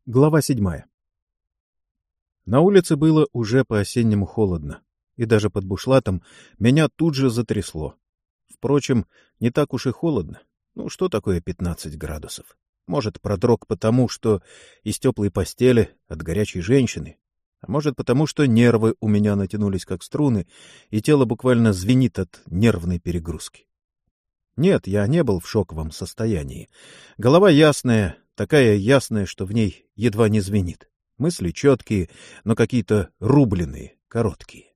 Глава 7. На улице было уже по-осеннему холодно, и даже под бушлатом меня тут же затрясло. Впрочем, не так уж и холодно. Ну, что такое 15 градусов? Может, продрог потому, что из теплой постели от горячей женщины, а может, потому, что нервы у меня натянулись как струны, и тело буквально звенит от нервной перегрузки. Нет, я не был в шоковом состоянии. Голова ясная, такая ясная, что в ней едва не звенит. Мысли четкие, но какие-то рубленые, короткие.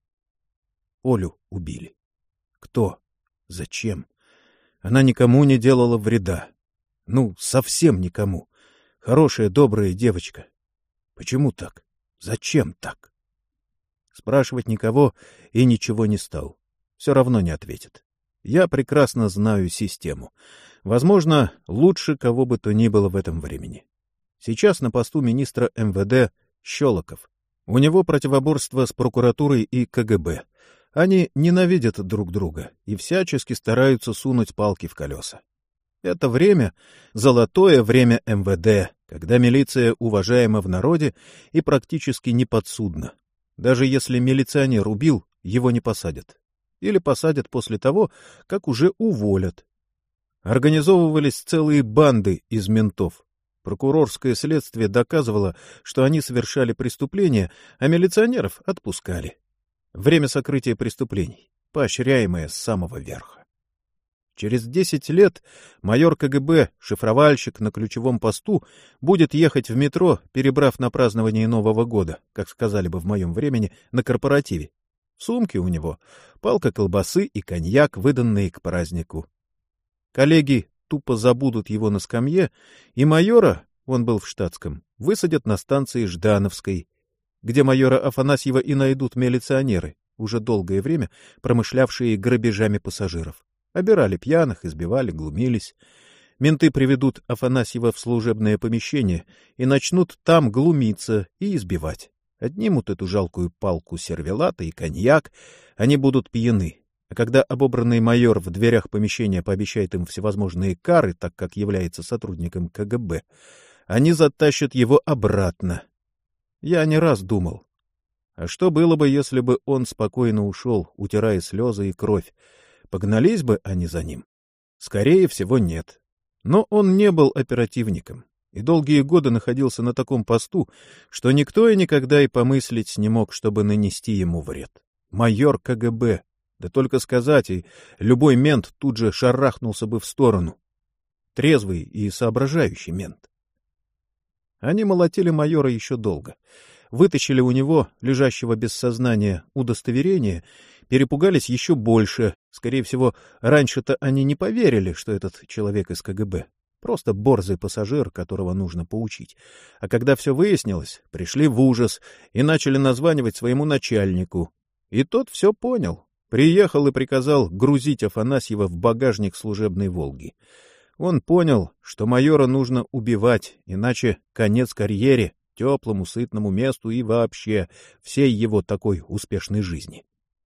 Олю убили. Кто? Зачем? Она никому не делала вреда. Ну, совсем никому. Хорошая, добрая девочка. Почему так? Зачем так? Спрашивать никого и ничего не стал. Все равно не ответит. Я прекрасно знаю систему. Возможно, лучше кого бы то ни было в этом времени. Сейчас на посту министра МВД Щелоков. У него противоборство с прокуратурой и КГБ. Они ненавидят друг друга и всячески стараются сунуть палки в колеса. Это время — золотое время МВД, когда милиция уважаема в народе и практически неподсудна. Даже если милиционер убил, его не посадят. Или посадят после того, как уже уволят. Организовывались целые банды из ментов. Прокурорское следствие доказывало, что они совершали преступления, а милиционеров отпускали. Время сокрытия преступлений, поощряемое с самого верха. Через 10 лет майор КГБ, шифровальщик на ключевом посту, будет ехать в метро, перебрав на празднование Нового года, как сказали бы в моем времени, на корпоративе. В сумке у него палка колбасы и коньяк, выданные к празднику. Коллеги тупо забудут его на скамье, и майора, он был в штатском, высадят на станции Ждановской, где майора Афанасьева и найдут милиционеры, уже долгое время промышлявшие грабежами пассажиров. Обирали пьяных, избивали, глумились. Менты приведут Афанасьева в служебное помещение и начнут там глумиться и избивать. Отнимут эту жалкую палку сервелата и коньяк, они будут пьяны. А когда обобранный майор в дверях помещения пообещает им всевозможные кары, так как является сотрудником КГБ, они затащат его обратно. Я не раз думал, а что было бы, если бы он спокойно ушел, утирая слезы и кровь? Погнались бы они за ним? Скорее всего, нет. Но он не был оперативником. И долгие годы находился на таком посту, что никто и никогда и помыслить не мог, чтобы нанести ему вред. Майор КГБ. Да только сказать, и любой мент тут же шарахнулся бы в сторону. Трезвый и соображающий мент. Они молотили майора еще долго. Вытащили у него, лежащего без сознания, удостоверение, перепугались еще больше. Скорее всего, раньше-то они не поверили, что этот человек из КГБ. Просто борзый пассажир, которого нужно поучить. А когда все выяснилось, пришли в ужас и начали названивать своему начальнику. И тот все понял. Приехал и приказал грузить Афанасьева в багажник служебной «Волги». Он понял, что майора нужно убивать, иначе конец карьере, теплому, сытному месту и вообще всей его такой успешной жизни.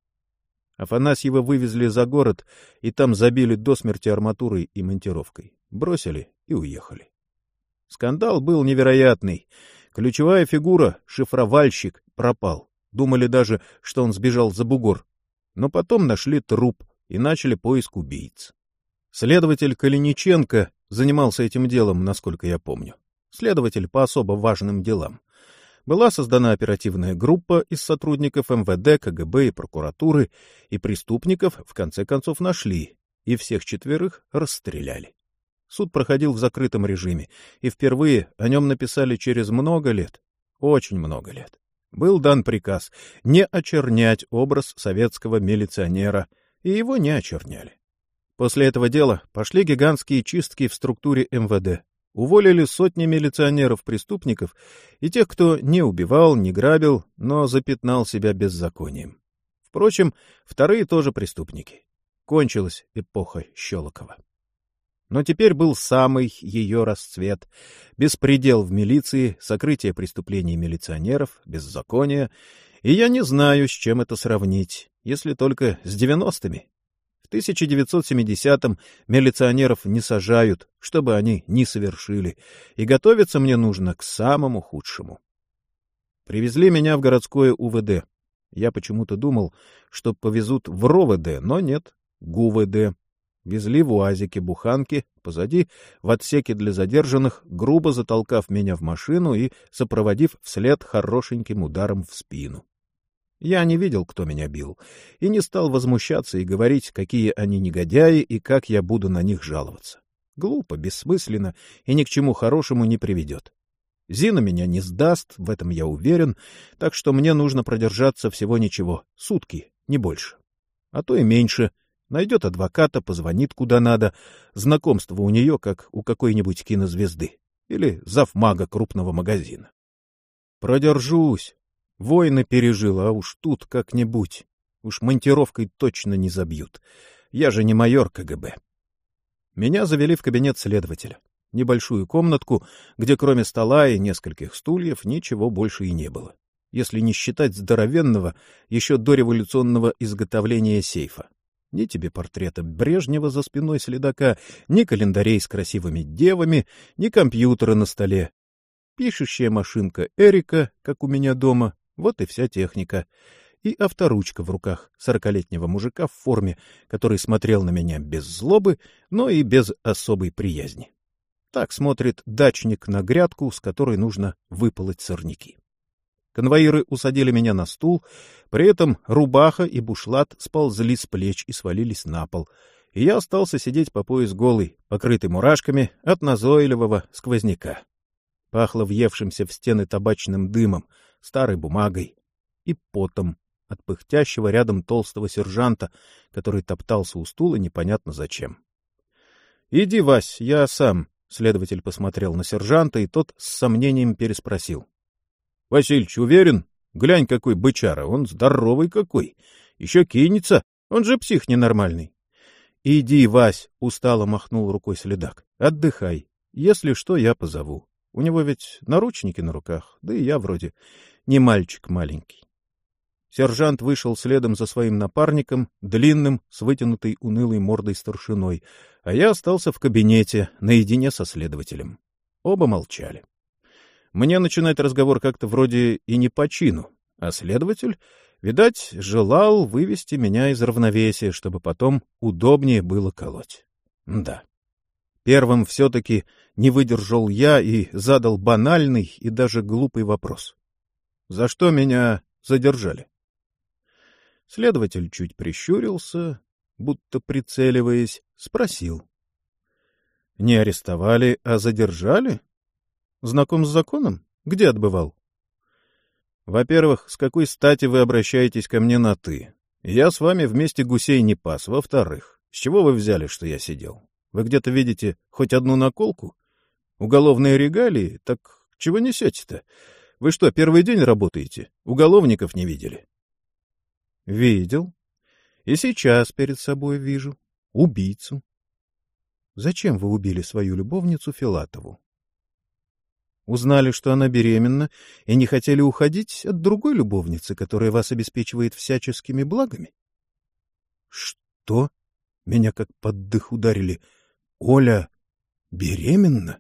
Афанасьева вывезли за город и там забили до смерти арматурой и монтировкой. Бросили и уехали. Скандал был невероятный. Ключевая фигура, шифровальщик, пропал. Думали даже, что он сбежал за бугор. Но потом нашли труп и начали поиск убийц. Следователь Калиниченко занимался этим делом, насколько я помню. Следователь по особо важным делам. Была создана оперативная группа из сотрудников МВД, КГБ и прокуратуры, и преступников в конце концов нашли, и всех четверых расстреляли. Суд проходил в закрытом режиме, и впервые о нем написали через много лет, очень много лет. Был дан приказ не очернять образ советского милиционера, и его не очерняли. После этого дела пошли гигантские чистки в структуре МВД. Уволили сотни милиционеров-преступников и тех, кто не убивал, не грабил, но запятнал себя беззаконием. Впрочем, вторые тоже преступники. Кончилась эпоха Щелокова. Но теперь был самый ее расцвет. Беспредел в милиции, сокрытие преступлений милиционеров, беззаконие. И я не знаю, с чем это сравнить, если только с 90-ми. В В 1970-м милиционеров не сажают, чтобы они не совершили, и готовиться мне нужно к самому худшему. Привезли меня в городское УВД. Я почему-то думал, что повезут в РОВД, но нет, ГУВД. Везли в УАЗике буханки, позади, в отсеке для задержанных, грубо затолкав меня в машину и сопроводив вслед хорошеньким ударом в спину. Я не видел, кто меня бил, и не стал возмущаться и говорить, какие они негодяи и как я буду на них жаловаться. Глупо, бессмысленно и ни к чему хорошему не приведет. Зина меня не сдаст, в этом я уверен, так что мне нужно продержаться всего ничего, сутки, не больше. А то и меньше. Найдет адвоката, позвонит куда надо. Знакомство у нее, как у какой-нибудь кинозвезды или завмага крупного магазина. Продержусь. Войны пережил, а уж тут как-нибудь. Уж монтировкой точно не забьют. Я же не майор КГБ. Меня завели в кабинет следователя. Небольшую комнатку, где кроме стола и нескольких стульев ничего больше и не было. Если не считать здоровенного, еще дореволюционного изготовления сейфа. Ни тебе портрета Брежнева за спиной следака, ни календарей с красивыми девами, ни компьютера на столе. Пишущая машинка Эрика, как у меня дома, вот и вся техника. И авторучка в руках 40-летнего мужика в форме, который смотрел на меня без злобы, но и без особой приязни. Так смотрит дачник на грядку, с которой нужно выполоть сорняки. Конвоиры усадили меня на стул, при этом рубаха и бушлат сползли с плеч и свалились на пол, и я остался сидеть по пояс голый, покрытый мурашками от назойливого сквозняка. Пахло въевшимся в стены табачным дымом, старой бумагой и потом от пыхтящего рядом толстого сержанта, который топтался у стула непонятно зачем. — Иди, Вась, я сам. Следователь посмотрел на сержанта, и тот с сомнением переспросил. — Васильич, уверен? Глянь, какой бычара, он здоровый какой. Еще кинется, он же псих ненормальный. — Иди, Вась, — устало махнул рукой следак. — Отдыхай. Если что, я позову. У него ведь наручники на руках, да и я вроде не мальчик маленький. Сержант вышел следом за своим напарником, длинным, с вытянутой унылой мордой старшиной, а я остался в кабинете, наедине со следователем. Оба молчали. Мне начинать разговор как-то вроде и не по чину, а следователь, видать, желал вывести меня из равновесия, чтобы потом удобнее было колоть. Да. Первым все-таки не выдержал я и задал банальный и даже глупый вопрос. За что меня задержали? Следователь чуть прищурился, будто прицеливаясь, спросил. — Не арестовали, а задержали? Знаком с законом? Где отбывал? — Во-первых, с какой стати вы обращаетесь ко мне на «ты»? Я с вами вместе гусей не пас. Во-вторых, с чего вы взяли, что я сидел? Вы где-то видите хоть одну наколку? Уголовные регалии? Так чего несете-то? Вы что, первый день работаете? Уголовников не видели? — Видел. И сейчас перед собой вижу. Убийцу. Зачем вы убили свою любовницу Филатову? Узнали, что она беременна, и не хотели уходить от другой любовницы, которая вас обеспечивает всяческими благами? Что? Меня как под дых ударили. Оля беременна?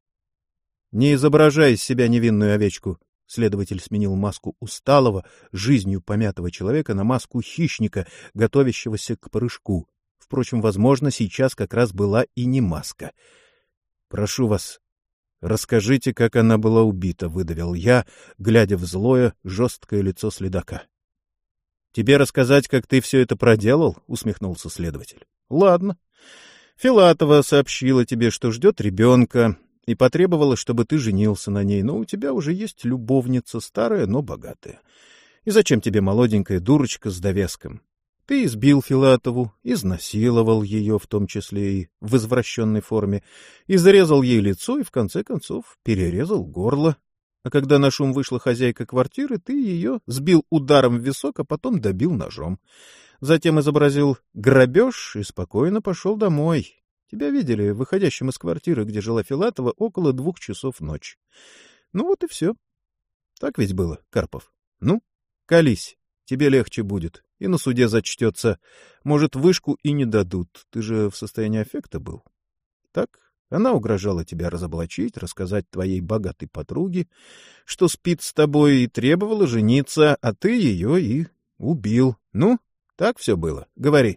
Не изображай из себя невинную овечку. Следователь сменил маску усталого, жизнью помятого человека на маску хищника, готовящегося к прыжку. Впрочем, возможно, сейчас как раз была и не маска. — Прошу вас, расскажите, как она была убита, — выдавил я, глядя в злое, жесткое лицо следака. — Тебе рассказать, как ты все это проделал? — усмехнулся следователь. — Ладно. Филатова сообщила тебе, что ждет ребенка, и потребовала, чтобы ты женился на ней, но у тебя уже есть любовница, старая, но богатая. И зачем тебе молоденькая дурочка с довеском? Ты избил Филатову, изнасиловал ее, в том числе и в извращенной форме, и зарезал ей лицо и, в конце концов, перерезал горло. А когда на шум вышла хозяйка квартиры, ты ее сбил ударом в висок, а потом добил ножом. Затем изобразил грабеж и спокойно пошел домой. Тебя видели выходящим из квартиры, где жила Филатова, около 2 часов ночи. Ну вот и все. Так ведь было, Карпов? Ну, колись, тебе легче будет. И на суде зачтется. Может, вышку и не дадут. Ты же в состоянии аффекта был. Так? Она угрожала тебя разоблачить, рассказать твоей богатой подруге, что спит с тобой, и требовала жениться, а ты ее и убил. Ну, так все было? Говори.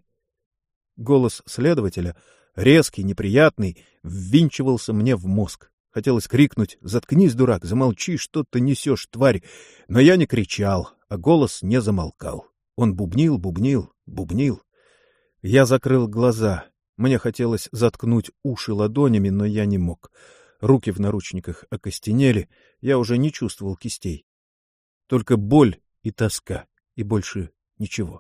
Голос следователя, резкий, неприятный, ввинчивался мне в мозг. Хотелось крикнуть: «Заткнись, дурак, замолчи, что ты несешь, тварь!» Но я не кричал, а голос не замолкал. Он бубнил, бубнил, бубнил. Я закрыл глаза. Мне хотелось заткнуть уши ладонями, но я не мог. Руки в наручниках окостенели, я уже не чувствовал кистей. Только боль и тоска, и больше ничего.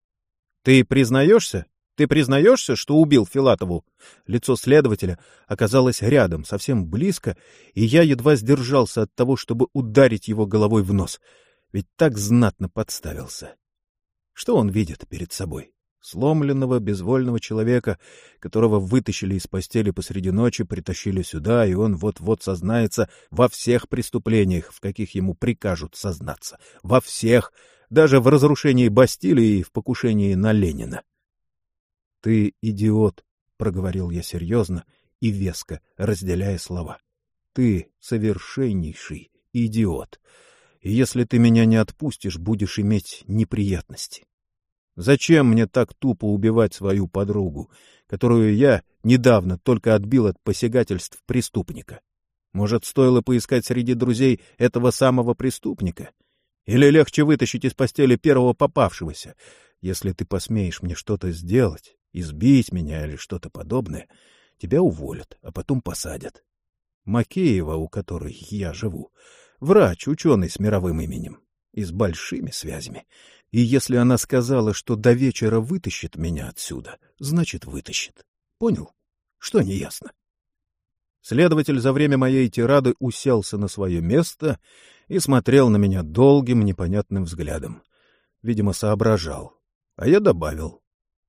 — Ты признаешься? Ты признаешься, что убил Филатову? Лицо следователя оказалось рядом, совсем близко, и я едва сдержался от того, чтобы ударить его головой в нос. Ведь так знатно подставился. Что он видит перед собой? Сломленного, безвольного человека, которого вытащили из постели посреди ночи, притащили сюда, и он вот-вот сознается во всех преступлениях, в каких ему прикажут сознаться. Во всех, даже в разрушении Бастилии и в покушении на Ленина. — Ты идиот, — проговорил я серьезно и веско, разделяя слова. — Ты совершеннейший идиот. И если ты меня не отпустишь, будешь иметь неприятности. Зачем мне так тупо убивать свою подругу, которую я недавно только отбил от посягательств преступника? Может, стоило поискать среди друзей этого самого преступника? Или легче вытащить из постели первого попавшегося? Если ты посмеешь мне что-то сделать, избить меня или что-то подобное, тебя уволят, а потом посадят. Макеева, у которой я живу, врач, ученый с мировым именем и с большими связями. И если она сказала, что до вечера вытащит меня отсюда, значит, вытащит. Понял? Что неясно? Следователь за время моей тирады уселся на свое место и смотрел на меня долгим, непонятным взглядом. Видимо, соображал. А я добавил.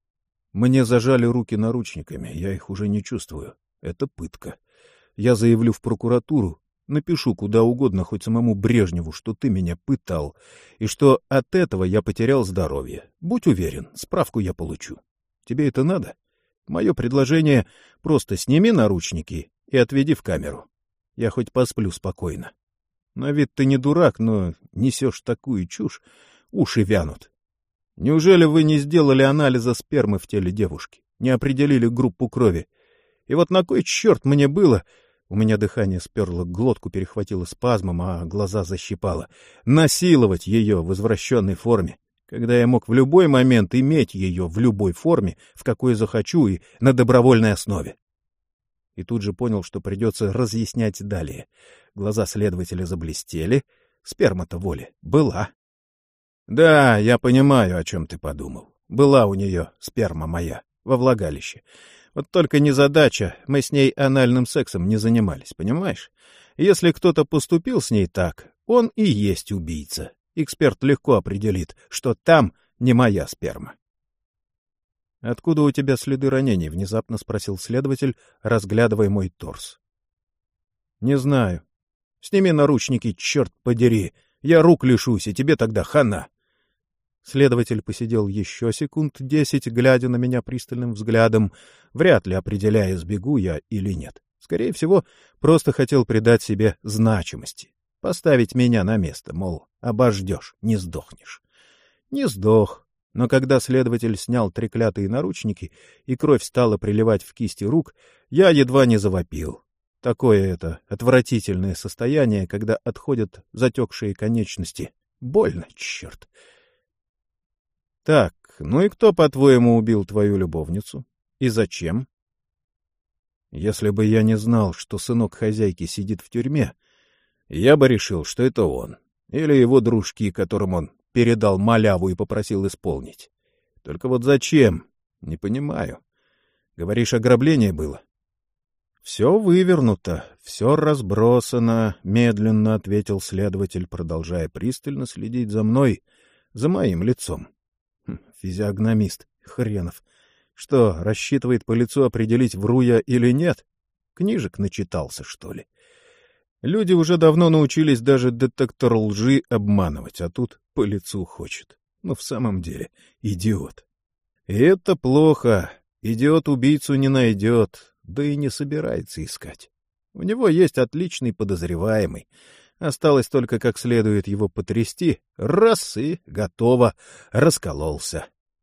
Мне зажали руки наручниками, я их уже не чувствую. Это пытка. Я заявлю в прокуратуру, напишу куда угодно, хоть самому Брежневу, что ты меня пытал, и что от этого я потерял здоровье. Будь уверен, справку я получу. Тебе это надо? Мое предложение — просто сними наручники и отведи в камеру. Я хоть посплю спокойно. На вид ты не дурак, но несешь такую чушь, уши вянут. Неужели вы не сделали анализа спермы в теле девушки, не определили группу крови? И вот на кой черт мне было... У меня дыхание сперло, глотку перехватило спазмом, а глаза защипало. Насиловать ее в извращенной форме, когда я мог в любой момент иметь ее в любой форме, в какой захочу и на добровольной основе. И тут же понял, что придется разъяснять далее. Глаза следователя заблестели. Сперма-то воли была. Да, я понимаю, о чем ты подумал. Была у нее сперма моя во влагалище. Вот только незадача, мы с ней анальным сексом не занимались, понимаешь? Если кто-то поступил с ней так, он и есть убийца. Эксперт легко определит, что там не моя сперма. — Откуда у тебя следы ранений? — внезапно спросил следователь, разглядывая мой торс. — Не знаю. Сними наручники, черт подери. Я рук лишусь, и тебе тогда хана. Следователь посидел еще секунд 10, глядя на меня пристальным взглядом, вряд ли определяя, сбегу я или нет. Скорее всего, просто хотел придать себе значимости, поставить меня на место, мол, обождешь, не сдохнешь. Не сдох, но когда следователь снял треклятые наручники и кровь стала приливать в кисти рук, я едва не завопил. Такое это отвратительное состояние, когда отходят затекшие конечности. Больно, черт. Так, ну и кто, по-твоему, убил твою любовницу? И зачем? Если бы я не знал, что сынок хозяйки сидит в тюрьме, я бы решил, что это он. Или его дружки, которым он передал маляву и попросил исполнить. Только вот зачем? Не понимаю. Говоришь, ограбление было? Все вывернуто, все разбросано, медленно ответил следователь, продолжая пристально следить за мной, за моим лицом. Физиогномист, хренов. Что, рассчитывает по лицу определить, вру я или нет? Книжек начитался, что ли? Люди уже давно научились даже детектор лжи обманывать, а тут по лицу хочет. Ну, в самом деле, идиот. И это плохо. Идиот убийцу не найдет, да и не собирается искать. У него есть отличный подозреваемый. Осталось только как следует его потрясти. Раз — и готово. Раскололся.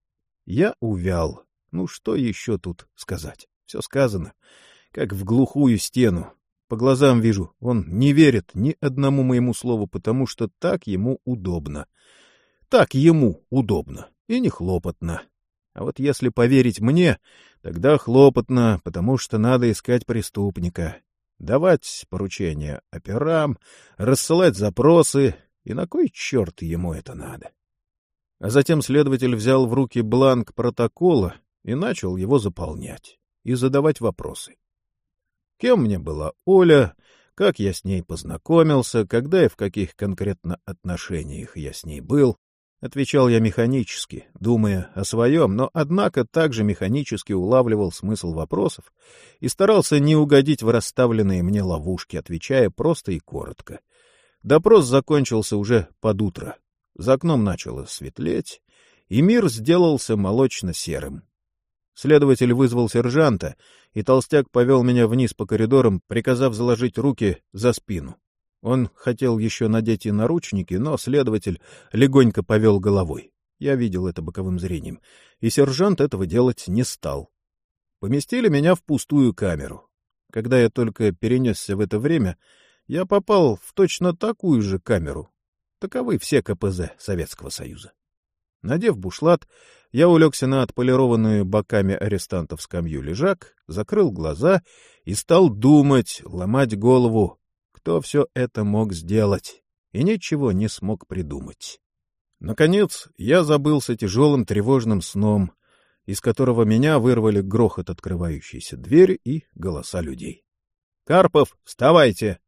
Я увял. Ну, что еще тут сказать? Все сказано. Как в глухую стену. По глазам вижу, он не верит ни одному моему слову, потому что так ему удобно. Так ему удобно и не хлопотно. А вот если поверить мне, тогда хлопотно, потому что надо искать преступника, давать поручения операм, рассылать запросы, и на кой черт ему это надо? А затем следователь взял в руки бланк протокола и начал его заполнять и задавать вопросы. Кем мне была Оля, как я с ней познакомился, когда и в каких конкретно отношениях я с ней был. Отвечал я механически, думая о своем, но, однако, также механически улавливал смысл вопросов и старался не угодить в расставленные мне ловушки, отвечая просто и коротко. Допрос закончился уже под утро. За окном начало светлеть, и мир сделался молочно-серым. Следователь вызвал сержанта, и толстяк повел меня вниз по коридорам, приказав заложить руки за спину. Он хотел еще надеть и наручники, но следователь легонько повел головой. Я видел это боковым зрением, и сержант этого делать не стал. Поместили меня в пустую камеру. Когда я только перенесся в это время, я попал в точно такую же камеру. Таковы все КПЗ Советского Союза. Надев бушлат, я улегся на отполированную боками арестантов скамью лежак, закрыл глаза и стал думать, ломать голову, кто все это мог сделать, и ничего не смог придумать. Наконец, я забылся тяжелым тревожным сном, из которого меня вырвали грохот открывающейся двери и голоса людей. — Карпов, вставайте!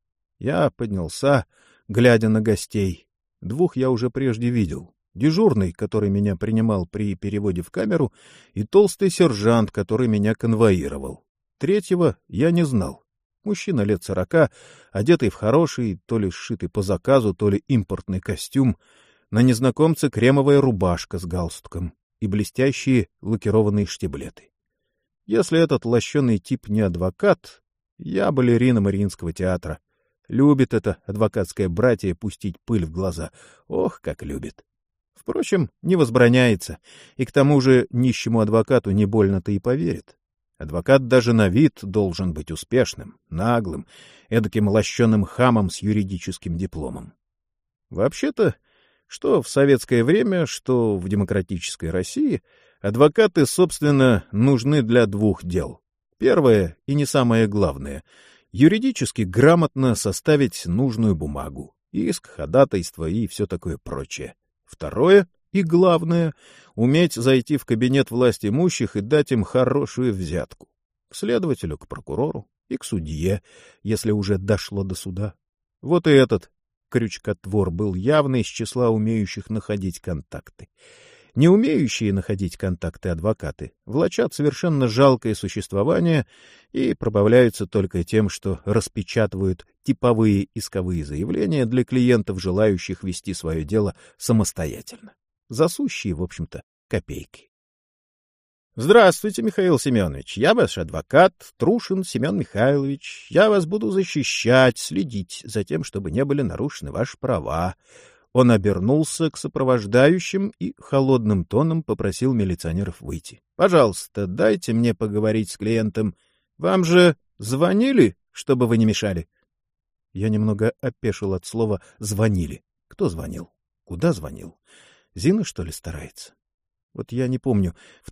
Я поднялся, глядя на гостей. Двух я уже прежде видел. Дежурный, который меня принимал при переводе в камеру, и толстый сержант, который меня конвоировал. Третьего я не знал. Мужчина лет 40, одетый в хороший, то ли сшитый по заказу, то ли импортный костюм, на незнакомце кремовая рубашка с галстуком и блестящие лакированные штиблеты. Если этот лощеный тип не адвокат, я балерина Мариинского театра. Любит это адвокатское братье пустить пыль в глаза. Ох, как любит! Впрочем, не возбраняется, и к тому же нищему адвокату не больно-то и поверит. Адвокат даже на вид должен быть успешным, наглым, эдаким лощеным хамом с юридическим дипломом. Вообще-то, что в советское время, что в демократической России, адвокаты, собственно, нужны для двух дел. Первое, и не самое главное, юридически грамотно составить нужную бумагу, иск, ходатайство и все такое прочее. Второе и главное — уметь зайти в кабинет властимущих и дать им хорошую взятку. К следователю, к прокурору и к судье, если уже дошло до суда. Вот и этот крючкотвор был явно из числа умеющих находить контакты. Не умеющие находить контакты адвокаты влачат совершенно жалкое существование и пробавляются только тем, что распечатывают типовые исковые заявления для клиентов, желающих вести свое дело самостоятельно. Засущие, в общем-то, копейки. Здравствуйте, Михаил Семенович. Я ваш адвокат, Трушин Семен Михайлович. Я вас буду защищать, следить за тем, чтобы не были нарушены ваши права. Он обернулся к сопровождающим и холодным тоном попросил милиционеров выйти. — Пожалуйста, дайте мне поговорить с клиентом. Вам же звонили, чтобы вы не мешали? Я немного опешил от слова «звонили». Кто звонил? Куда звонил? Зина, что ли, старается? Вот я не помню, в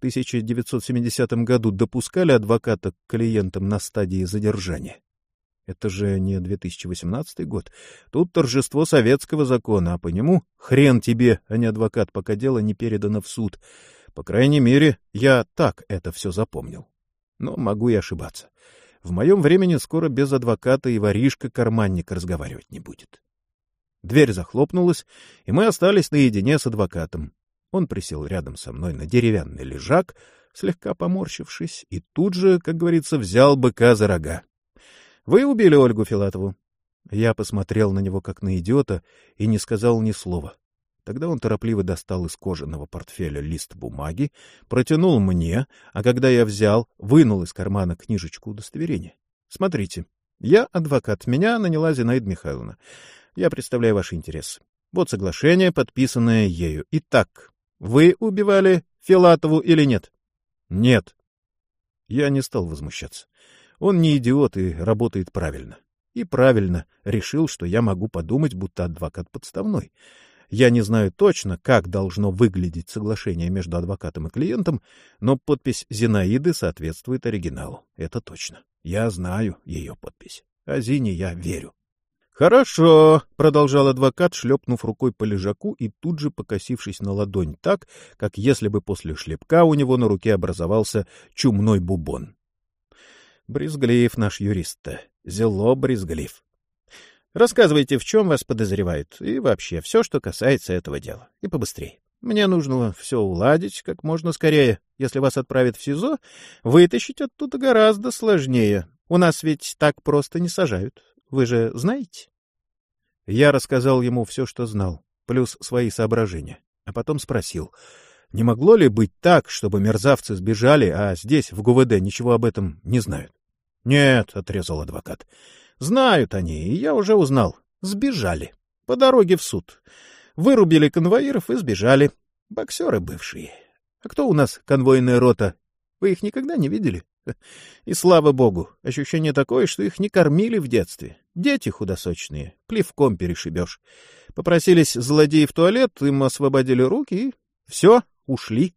1970 году допускали адвоката к клиентам на стадии задержания? Это же не 2018 год. Тут торжество советского закона, а по нему хрен тебе, а не адвокат, пока дело не передано в суд. По крайней мере, я так это все запомнил. Но могу и ошибаться. В моем времени скоро без адвоката и воришка-карманник разговаривать не будет. Дверь захлопнулась, и мы остались наедине с адвокатом. Он присел рядом со мной на деревянный лежак, слегка поморщившись, и тут же, как говорится, взял быка за рога. — Вы убили Ольгу Филатову? Я посмотрел на него как на идиота и не сказал ни слова. Тогда он торопливо достал из кожаного портфеля лист бумаги, протянул мне, а когда я взял, вынул из кармана книжечку удостоверения. Смотрите, я адвокат, меня наняла Зинаида Михайловна. Я представляю ваши интересы. Вот соглашение, подписанное ею. Итак, вы убивали Филатову или нет? Нет. Я не стал возмущаться. Он не идиот и работает правильно. И правильно решил, что я могу подумать, будто адвокат подставной. Я не знаю точно, как должно выглядеть соглашение между адвокатом и клиентом, но подпись Зинаиды соответствует оригиналу. Это точно. Я знаю ее подпись. А Зине я верю. «Хорошо», — продолжал адвокат, шлепнув рукой по лежаку и тут же покосившись на ладонь так, как если бы после шлепка у него на руке образовался чумной бубон. Брезглив наш юрист-то, зело брезглив. Рассказывайте, в чем вас подозревают, и вообще все, что касается этого дела. И побыстрее. Мне нужно все уладить как можно скорее. Если вас отправят в СИЗО, вытащить оттуда гораздо сложнее. У нас ведь так просто не сажают. Вы же знаете? Я рассказал ему все, что знал, плюс свои соображения, а потом спросил, не могло ли быть так, чтобы мерзавцы сбежали, а здесь, в ГУВД, ничего об этом не знают? — Нет, — отрезал адвокат. — Знают они, и я уже узнал. Сбежали. По дороге в суд. Вырубили конвоиров и сбежали. Боксеры бывшие. А кто у нас конвойная рота? Вы их никогда не видели? И слава богу, ощущение такое, что их не кормили в детстве. Дети худосочные, плевком перешибешь. Попросились злодеи в туалет, им освободили руки и все, ушли.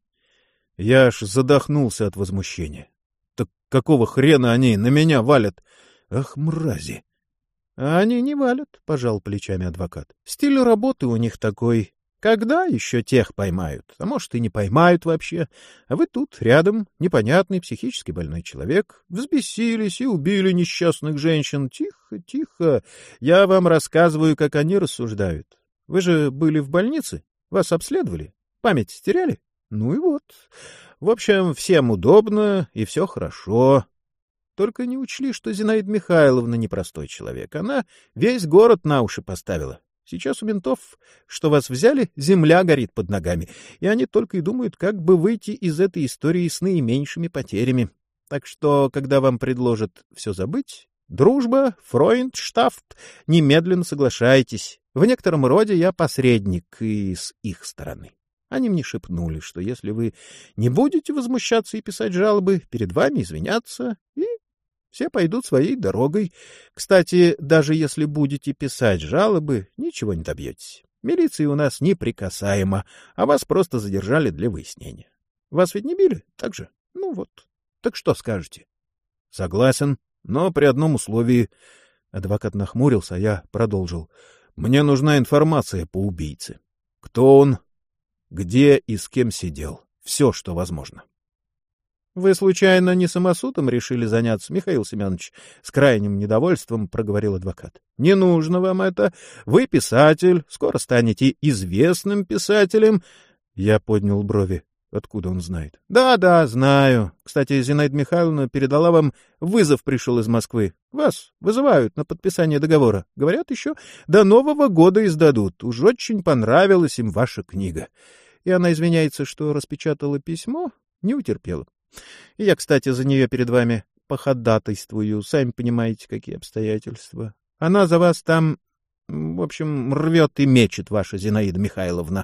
Я аж задохнулся от возмущения. Так какого хрена они на меня валят? Ах, мрази! — А они не валят, — пожал плечами адвокат. — Стиль работы у них такой. Когда еще тех поймают? А может, и не поймают вообще. А вы тут, рядом, непонятный психически больной человек. Взбесились и убили несчастных женщин. Тихо, тихо. Я вам рассказываю, как они рассуждают. Вы же были в больнице? Вас обследовали? Память теряли? Ну и вот. В общем, всем удобно и все хорошо. Только не учли, что Зинаида Михайловна непростой человек. Она весь город на уши поставила. Сейчас у ментов, что вас взяли, земля горит под ногами, и они только и думают, как бы выйти из этой истории с наименьшими потерями. Так что, когда вам предложат все забыть, дружба, фройндштафт, немедленно соглашайтесь. В некотором роде я посредник и с их стороны. Они мне шепнули, что если вы не будете возмущаться и писать жалобы, перед вами извиняться, и все пойдут своей дорогой. Кстати, даже если будете писать жалобы, ничего не добьетесь. Милиция у нас неприкасаема, а вас просто задержали для выяснения. Вас ведь не били, так же? Ну вот. Так что скажете? — Согласен, но при одном условии. Адвокат нахмурился, а я продолжил. — Мне нужна информация по убийце. Кто он, где и с кем сидел. Все, что возможно. — Вы, случайно, не самосудом решили заняться, Михаил Семенович? — с крайним недовольством проговорил адвокат. — Не нужно вам это. Вы писатель, скоро станете известным писателем. Я поднял брови. Откуда он знает? — Да, знаю. Кстати, Зинаида Михайловна передала вам, вызов пришел из Москвы. Вас вызывают на подписание договора. Говорят, еще до Нового года издадут. Уж очень понравилась им ваша книга. И она извиняется, что распечатала письмо, не утерпела. И я, кстати, за нее перед вами походатайствую. Сами понимаете, какие обстоятельства. Она за вас там, в общем, рвет и мечет ваша Зинаида Михайловна.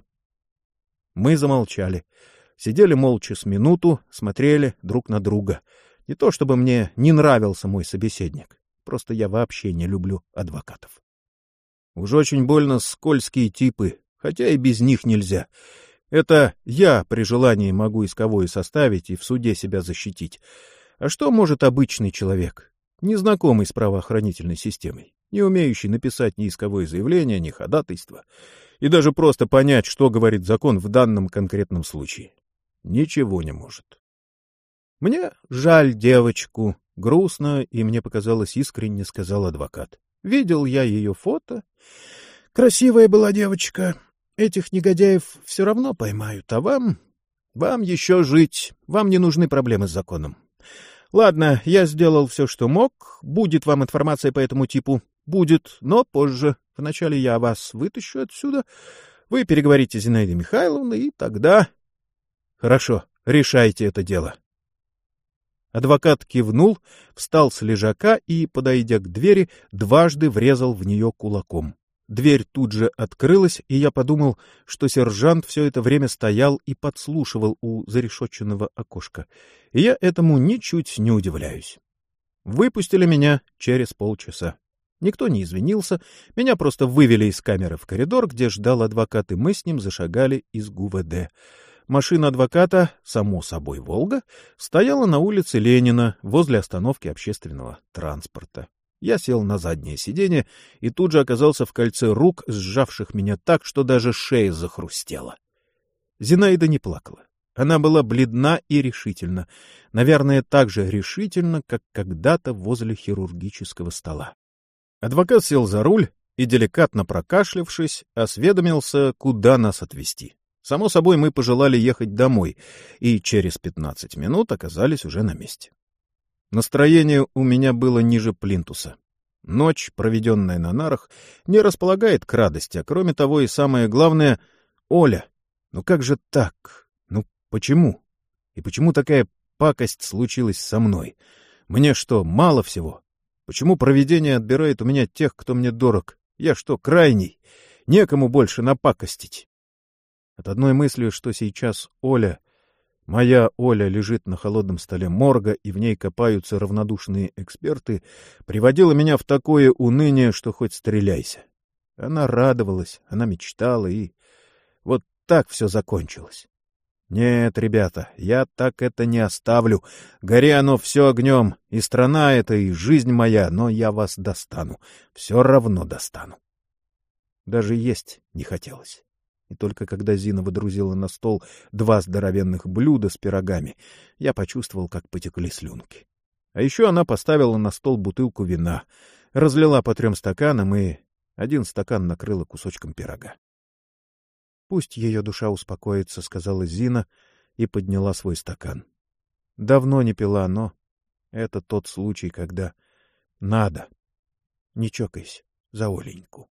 Мы замолчали. Сидели молча с минуту, смотрели друг на друга. Не то чтобы мне не нравился мой собеседник. Просто я вообще не люблю адвокатов. Уж очень больно скользкие типы, хотя и без них нельзя. Это я при желании могу исковое составить и в суде себя защитить. А что может обычный человек, незнакомый с правоохранительной системой, не умеющий написать ни исковое заявление, ни ходатайство, и даже просто понять, что говорит закон в данном конкретном случае? Ничего не может. Мне жаль девочку, грустно, и мне показалось искренне, сказал адвокат. Видел я ее фото. Красивая была девочка. Этих негодяев все равно поймают, а вам еще жить, вам не нужны проблемы с законом. Ладно, я сделал все, что мог, будет вам информация по этому типу, будет, но позже. Вначале я вас вытащу отсюда. Вы переговорите с Зинаидой Михайловной, и тогда... Хорошо, решайте это дело. Адвокат кивнул, встал с лежака и, подойдя к двери, дважды врезал в нее кулаком. Дверь тут же открылась, и я подумал, что сержант все это время стоял и подслушивал у зарешетченного окошка. И я этому ничуть не удивляюсь. Выпустили меня через полчаса. Никто не извинился, меня просто вывели из камеры в коридор, где ждал адвокат, и мы с ним зашагали из ГУВД. Машина адвоката, само собой «Волга», стояла на улице Ленина, возле остановки общественного транспорта. Я сел на заднее сиденье и тут же оказался в кольце рук, сжавших меня так, что даже шея захрустела. Зинаида не плакала. Она была бледна и решительна. Наверное, так же решительна, как когда-то возле хирургического стола. Адвокат сел за руль и, деликатно прокашлявшись, осведомился, куда нас отвезти. Само собой, мы пожелали ехать домой, и через 15 минут оказались уже на месте. Настроение у меня было ниже плинтуса. Ночь, проведенная на нарах, не располагает к радости, а кроме того и самое главное — Оля. Ну как же так? Ну почему? И почему такая пакость случилась со мной? Мне что, мало всего? Почему провидение отбирает у меня тех, кто мне дорог? Я что, крайний? Некому больше напакостить. От одной мысли, что сейчас Оля, моя Оля, лежит на холодном столе морга, и в ней копаются равнодушные эксперты, приводило меня в такое уныние, что хоть стреляйся. Она радовалась, она мечтала, и вот так все закончилось. Нет, ребята, я так это не оставлю. Гори оно все огнем, и страна эта, и жизнь моя, но я вас достану, все равно достану. Даже есть не хотелось. И только когда Зина водрузила на стол 2 здоровенных блюда с пирогами, я почувствовал, как потекли слюнки. А еще она поставила на стол бутылку вина, разлила по 3 стаканам и 1 стакан накрыла кусочком пирога. — Пусть ее душа успокоится, — сказала Зина и подняла свой стакан. Давно не пила, но это тот случай, когда надо. Не чокайся за Оленьку.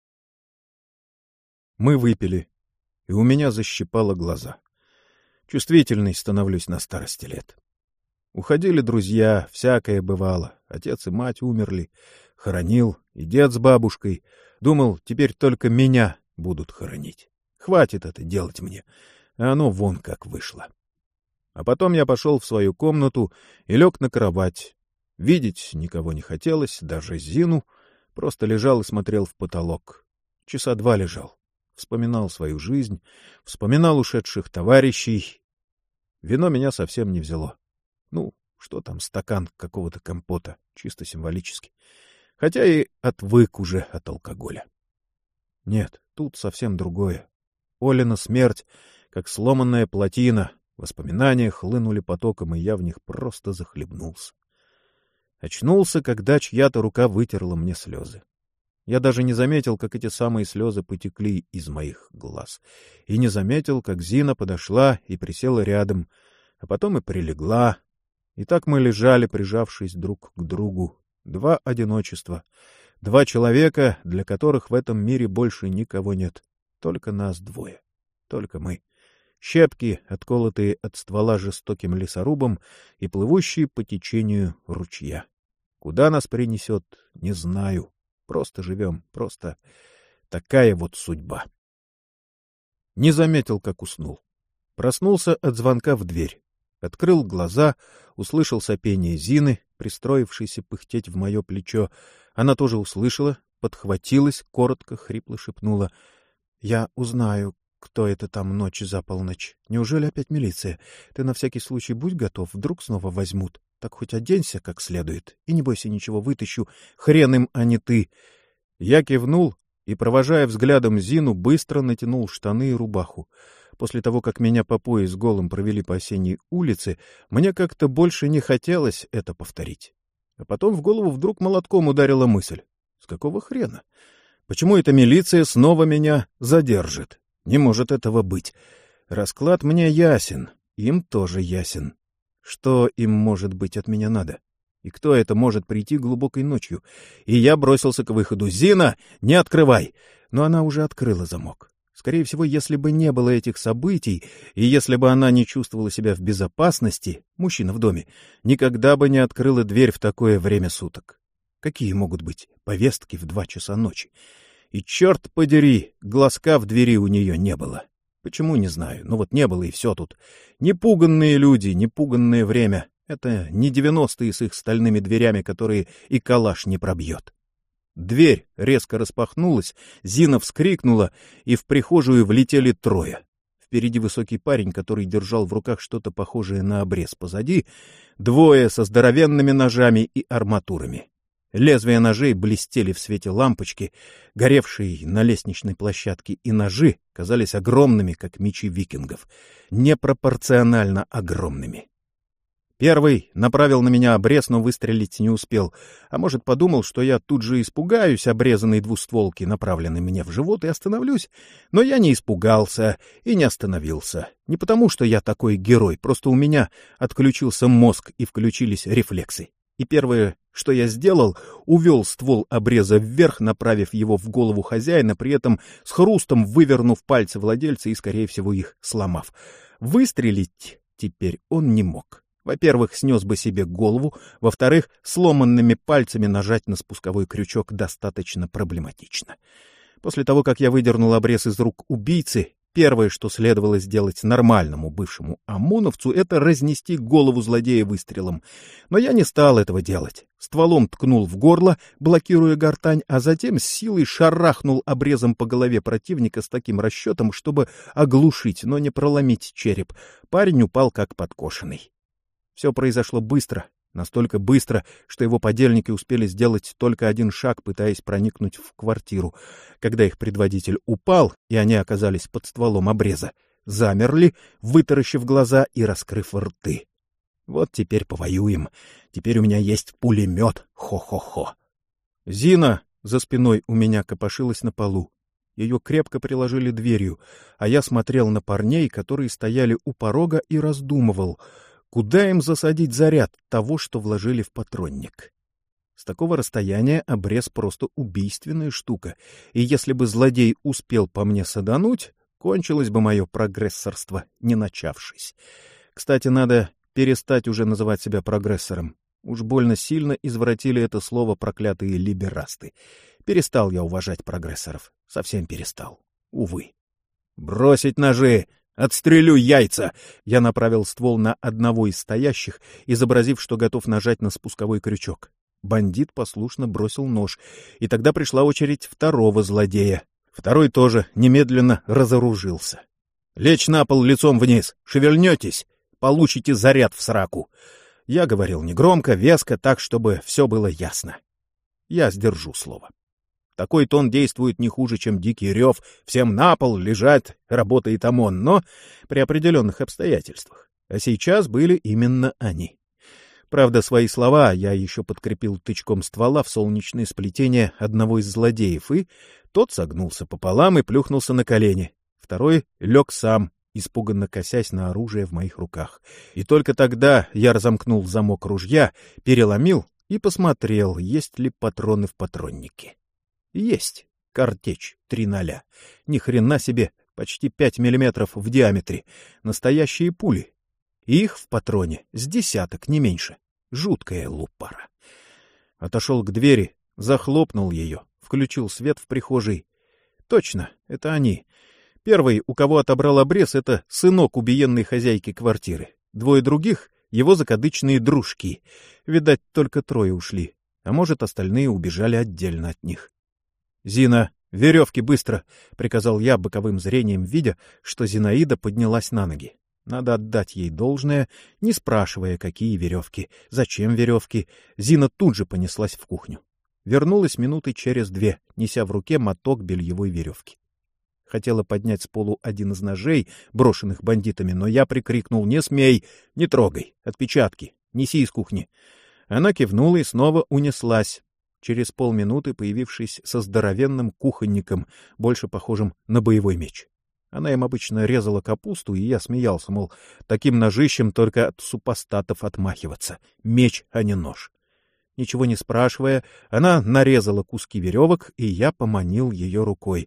Мы выпили, и у меня защипало глаза. Чувствительный становлюсь на старости лет. Уходили друзья, всякое бывало. Отец и мать умерли, хоронил, и дед с бабушкой. Думал, теперь только меня будут хоронить. Хватит это делать мне, а оно вон как вышло. А потом я пошел в свою комнату и лег на кровать. Видеть никого не хотелось, даже Зину. Просто лежал и смотрел в потолок. Часа 2 лежал. Вспоминал свою жизнь, вспоминал ушедших товарищей. Вино меня совсем не взяло. Ну, что там, стакан какого-то компота, чисто символически. Хотя и отвык уже от алкоголя. Нет, тут совсем другое. Олина смерть, как сломанная плотина. Воспоминания хлынули потоком, и я в них просто захлебнулся. Очнулся, когда чья-то рука вытерла мне слезы. Я даже не заметил, как эти самые слезы потекли из моих глаз. И не заметил, как Зина подошла и присела рядом, а потом и прилегла. И так мы лежали, прижавшись друг к другу. 2 одиночества. 2 человека, для которых в этом мире больше никого нет. Только нас 2. Только мы. Щепки, отколотые от ствола жестоким лесорубом и плывущие по течению ручья. Куда нас принесет, не знаю. Просто живем, просто такая вот судьба. Не заметил, как уснул. Проснулся от звонка в дверь. Открыл глаза, услышал сопение Зины, пристроившейся пыхтеть в мое плечо. Она тоже услышала, подхватилась, коротко, хрипло шепнула: — Я узнаю, кто это там ночью за полночь. Неужели опять милиция? Ты на всякий случай будь готов, вдруг снова возьмут. Так хоть оденься как следует, и не бойся, ничего, вытащу. Хрен им, а не ты. Я кивнул и, провожая взглядом Зину, быстро натянул штаны и рубаху. После того, как меня по пояс голым провели по осенней улице, мне как-то больше не хотелось это повторить. А потом в голову вдруг молотком ударила мысль. С какого хрена? Почему эта милиция снова меня задержит? Не может этого быть. Расклад мне ясен, им тоже ясен. Что им, может быть, от меня надо? И кто это может прийти глубокой ночью? И я бросился к выходу. «Зина, не открывай!» Но она уже открыла замок. Скорее всего, если бы не было этих событий, и если бы она не чувствовала себя в безопасности, мужчина в доме, никогда бы не открыла дверь в такое время суток. Какие могут быть повестки в 2 часа ночи? И, черт подери, глазка в двери у нее не было. Почему, не знаю, но вот не было, и все тут. Непуганные люди, непуганное время. Это не 90-е с их стальными дверями, которые и калаш не пробьет. Дверь резко распахнулась, Зина вскрикнула, и в прихожую влетели 3. Впереди высокий парень, который держал в руках что-то похожее на обрез. Позади 2 со здоровенными ножами и арматурами. Лезвия ножей блестели в свете лампочки, горевшей на лестничной площадке, и ножи казались огромными, как мечи викингов, непропорционально огромными. Первый направил на меня обрез, но выстрелить не успел, а может, подумал, что я тут же испугаюсь обрезанной двустволки, направленной мне в живот, и остановлюсь. Но я не испугался и не остановился. Не потому, что я такой герой, просто у меня отключился мозг и включились рефлексы. И первое, что я сделал, увел ствол обреза вверх, направив его в голову хозяина, при этом с хрустом вывернув пальцы владельца и, скорее всего, их сломав. Выстрелить теперь он не мог. Во-первых, снес бы себе голову, во-вторых, сломанными пальцами нажать на спусковой крючок достаточно проблематично. После того, как я выдернул обрез из рук убийцы, первое, что следовало сделать нормальному бывшему ОМОНовцу, это разнести голову злодея выстрелом. Но я не стал этого делать. Стволом ткнул в горло, блокируя гортань, а затем с силой шарахнул обрезом по голове противника с таким расчетом, чтобы оглушить, но не проломить череп. Парень упал как подкошенный. Все произошло быстро, настолько быстро, что его подельники успели сделать только 1 шаг, пытаясь проникнуть в квартиру. Когда их предводитель упал, и они оказались под стволом обреза, замерли, вытаращив глаза и раскрыв рты. Вот теперь повоюем. Теперь у меня есть пулемет. Хо-хо-хо. Зина за спиной у меня копошилась на полу. Ее крепко приложили дверью, а я смотрел на парней, которые стояли у порога, и раздумывал — куда им засадить заряд того, что вложили в патронник? С такого расстояния обрез просто убийственная штука, и если бы злодей успел по мне садануть, кончилось бы мое прогрессорство, не начавшись. Кстати, надо перестать уже называть себя прогрессором. Уж больно сильно извратили это слово проклятые либерасты. Перестал я уважать прогрессоров. Совсем перестал. Увы. «Бросить ножи! Отстрелю яйца!» Я направил ствол на одного из стоящих, изобразив, что готов нажать на спусковой крючок. Бандит послушно бросил нож, и тогда пришла очередь второго злодея. Второй тоже немедленно разоружился. «Лечь на пол лицом вниз! Шевельнетесь! Получите заряд в сраку!» Я говорил негромко, веско, так, чтобы все было ясно. Я сдержу слово. Такой тон действует не хуже, чем дикий рев «всем на пол, лежать, работает ОМОН», но при определенных обстоятельствах. А сейчас были именно они. Правда, свои слова я еще подкрепил тычком ствола в солнечное сплетение одного из злодеев, и тот согнулся пополам и плюхнулся на колени. Второй лег сам, испуганно косясь на оружие в моих руках. И только тогда я разомкнул замок ружья, переломил и посмотрел, есть ли патроны в патроннике. Есть. Картечь 3.0. Ни хрена себе, почти 5 миллиметров в диаметре. Настоящие пули. И их в патроне с десяток, не меньше. Жуткая лупара. Отошел к двери, захлопнул ее, включил свет в прихожей. Точно, это они. Первый, у кого отобрал обрез, это сынок убиенной хозяйки квартиры. 2 других — его закадычные дружки. Видать, только 3 ушли. А может, остальные убежали отдельно от них. «Зина, веревки быстро!» — приказал я боковым зрением, видя, что Зинаида поднялась на ноги. Надо отдать ей должное, не спрашивая, какие веревки, зачем веревки. Зина тут же понеслась в кухню. Вернулась минуты через 2, неся в руке моток бельевой веревки. Хотела поднять с полу один из ножей, брошенных бандитами, но я прикрикнул: «Не смей! Не трогай! Отпечатки! Неси из кухни!» Она кивнула и снова унеслась, через полминуты появившись со здоровенным кухонником, больше похожим на боевой меч. Она им обычно резала капусту, и я смеялся, мол, таким ножищем только от супостатов отмахиваться. Меч, а не нож. Ничего не спрашивая, она нарезала куски веревок, и я поманил ее рукой.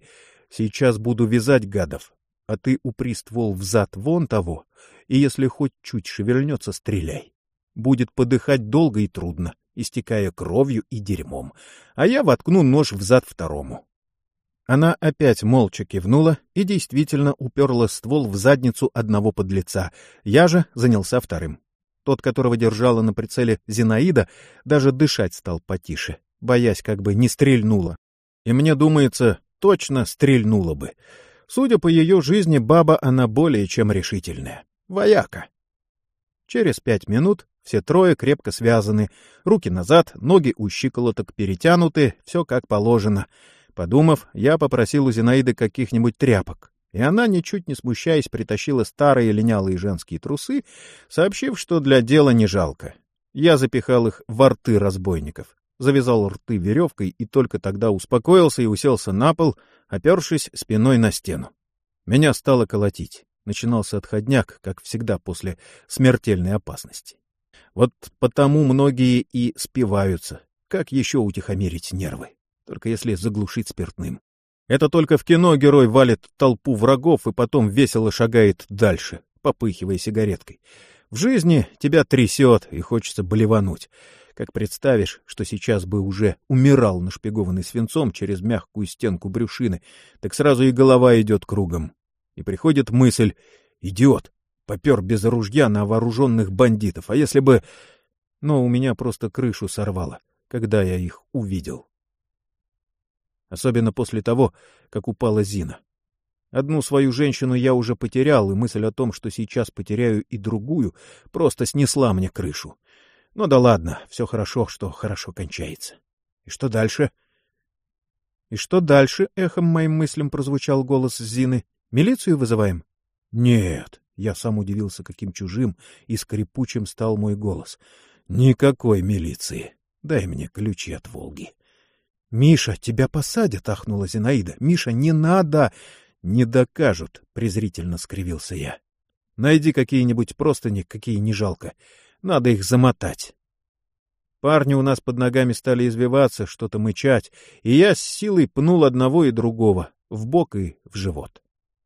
Сейчас буду вязать гадов, а ты упри ствол взад вон того, и если хоть чуть шевельнется, стреляй. Будет подыхать долго и трудно, истекая кровью и дерьмом, а я воткну нож взад второму». Она опять молча кивнула и действительно уперла ствол в задницу одного подлеца. Я же занялся вторым. Тот, которого держала на прицеле Зинаида, даже дышать стал потише, боясь, как бы не стрельнула. И мне думается, точно стрельнула бы. Судя по ее жизни, баба она более чем решительная. Вояка. Через 5 минут все трое крепко связаны, руки назад, ноги у щиколоток перетянуты, все как положено. Подумав, я попросил у Зинаиды каких-нибудь тряпок, и она, ничуть не смущаясь, притащила старые линялые женские трусы, сообщив, что для дела не жалко. Я запихал их во рты разбойников, завязал рты веревкой и только тогда успокоился и уселся на пол, опершись спиной на стену. Меня стало колотить. Начинался отходняк, как всегда после смертельной опасности. Вот потому многие и спиваются. Как еще утихомирить нервы? Только если заглушить спиртным. Это только в кино герой валит толпу врагов и потом весело шагает дальше, попыхивая сигареткой. В жизни тебя трясет и хочется блевануть. Как представишь, что сейчас бы уже умирал нашпигованный свинцом через мягкую стенку брюшины, так сразу и голова идет кругом. И приходит мысль: идиот, попер без ружья на вооруженных бандитов, а если бы... Но у меня просто крышу сорвало, когда я их увидел. Особенно после того, как упала Зина. Одну свою женщину я уже потерял, и мысль о том, что сейчас потеряю и другую, просто снесла мне крышу. Ну да ладно, все хорошо, что хорошо кончается. И что дальше? — И что дальше? — эхом моим мыслям прозвучал голос Зины. — Милицию вызываем? — Нет. Я сам удивился, каким чужим и скрипучим стал мой голос. — Никакой милиции. Дай мне ключи от «Волги». — Миша, тебя посадят, — ахнула Зинаида. — Миша, не надо! — Не докажут, — презрительно скривился я. — Найди какие-нибудь простыни, какие не жалко. Надо их замотать. Парни у нас под ногами стали извиваться, что-то мычать, и я с силой пнул одного и другого, в бок и в живот.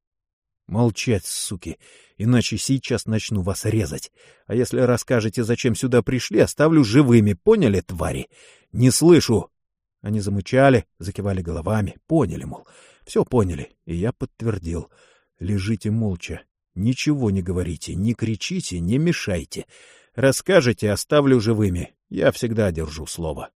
— Молчать, суки, иначе сейчас начну вас резать. А если расскажете, зачем сюда пришли, оставлю живыми, поняли, твари? — Не слышу! Они замычали, закивали головами, поняли, мол. Все поняли, и я подтвердил. Лежите молча, ничего не говорите, не кричите, не мешайте. Расскажете, оставлю живыми, я всегда держу слово.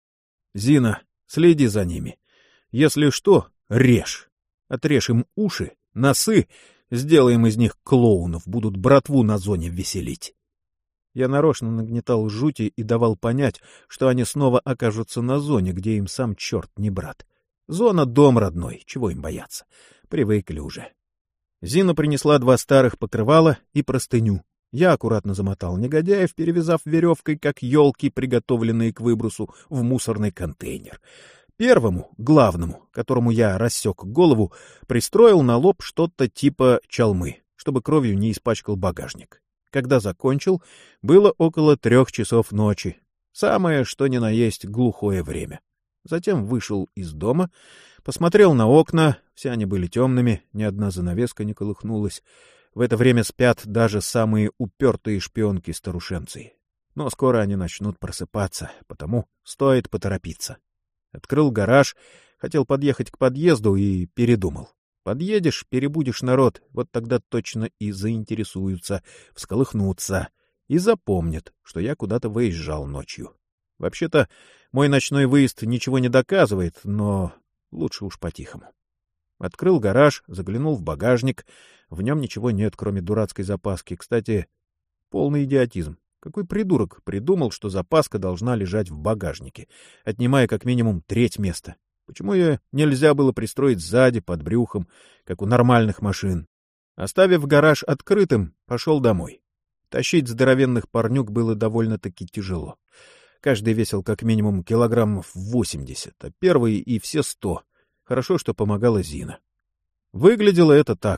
Зина, следи за ними. Если что, режь. Отрежь им уши, носы, сделаем из них клоунов, будут братву на зоне веселить. Я нарочно нагнетал жути и давал понять, что они снова окажутся на зоне, где им сам черт не брат. Зона — дом родной, чего им бояться? Привыкли уже. Зина принесла 2 старых покрывала и простыню. Я аккуратно замотал негодяев, перевязав веревкой, как елки, приготовленные к выбросу, в мусорный контейнер. Первому, главному, которому я рассек голову, пристроил на лоб что-то типа чалмы, чтобы кровью не испачкал багажник. Когда закончил, было около 3 часов ночи. Самое, что ни на есть, глухое время. Затем вышел из дома, посмотрел на окна, все они были темными, ни одна занавеска не колыхнулась. В это время спят даже самые упертые шпионки-старушенцы. Но скоро они начнут просыпаться, потому стоит поторопиться. Открыл гараж, хотел подъехать к подъезду и передумал. Подъедешь, перебудешь народ, вот тогда точно и заинтересуются, всколыхнутся и запомнят, что я куда-то выезжал ночью. Вообще-то, мой ночной выезд ничего не доказывает, но лучше уж по-тихому. Открыл гараж, заглянул в багажник. В нем ничего нет, кроме дурацкой запаски. Кстати, полный идиотизм. Какой придурок придумал, что запаска должна лежать в багажнике, отнимая как минимум 1/3 места? Почему ее нельзя было пристроить сзади, под брюхом, как у нормальных машин? Оставив гараж открытым, пошел домой. Тащить здоровенных парнюк было довольно-таки тяжело. Каждый весил как минимум килограммов 80, а первый и все 100. Хорошо, что помогала Зина. Выглядело это так.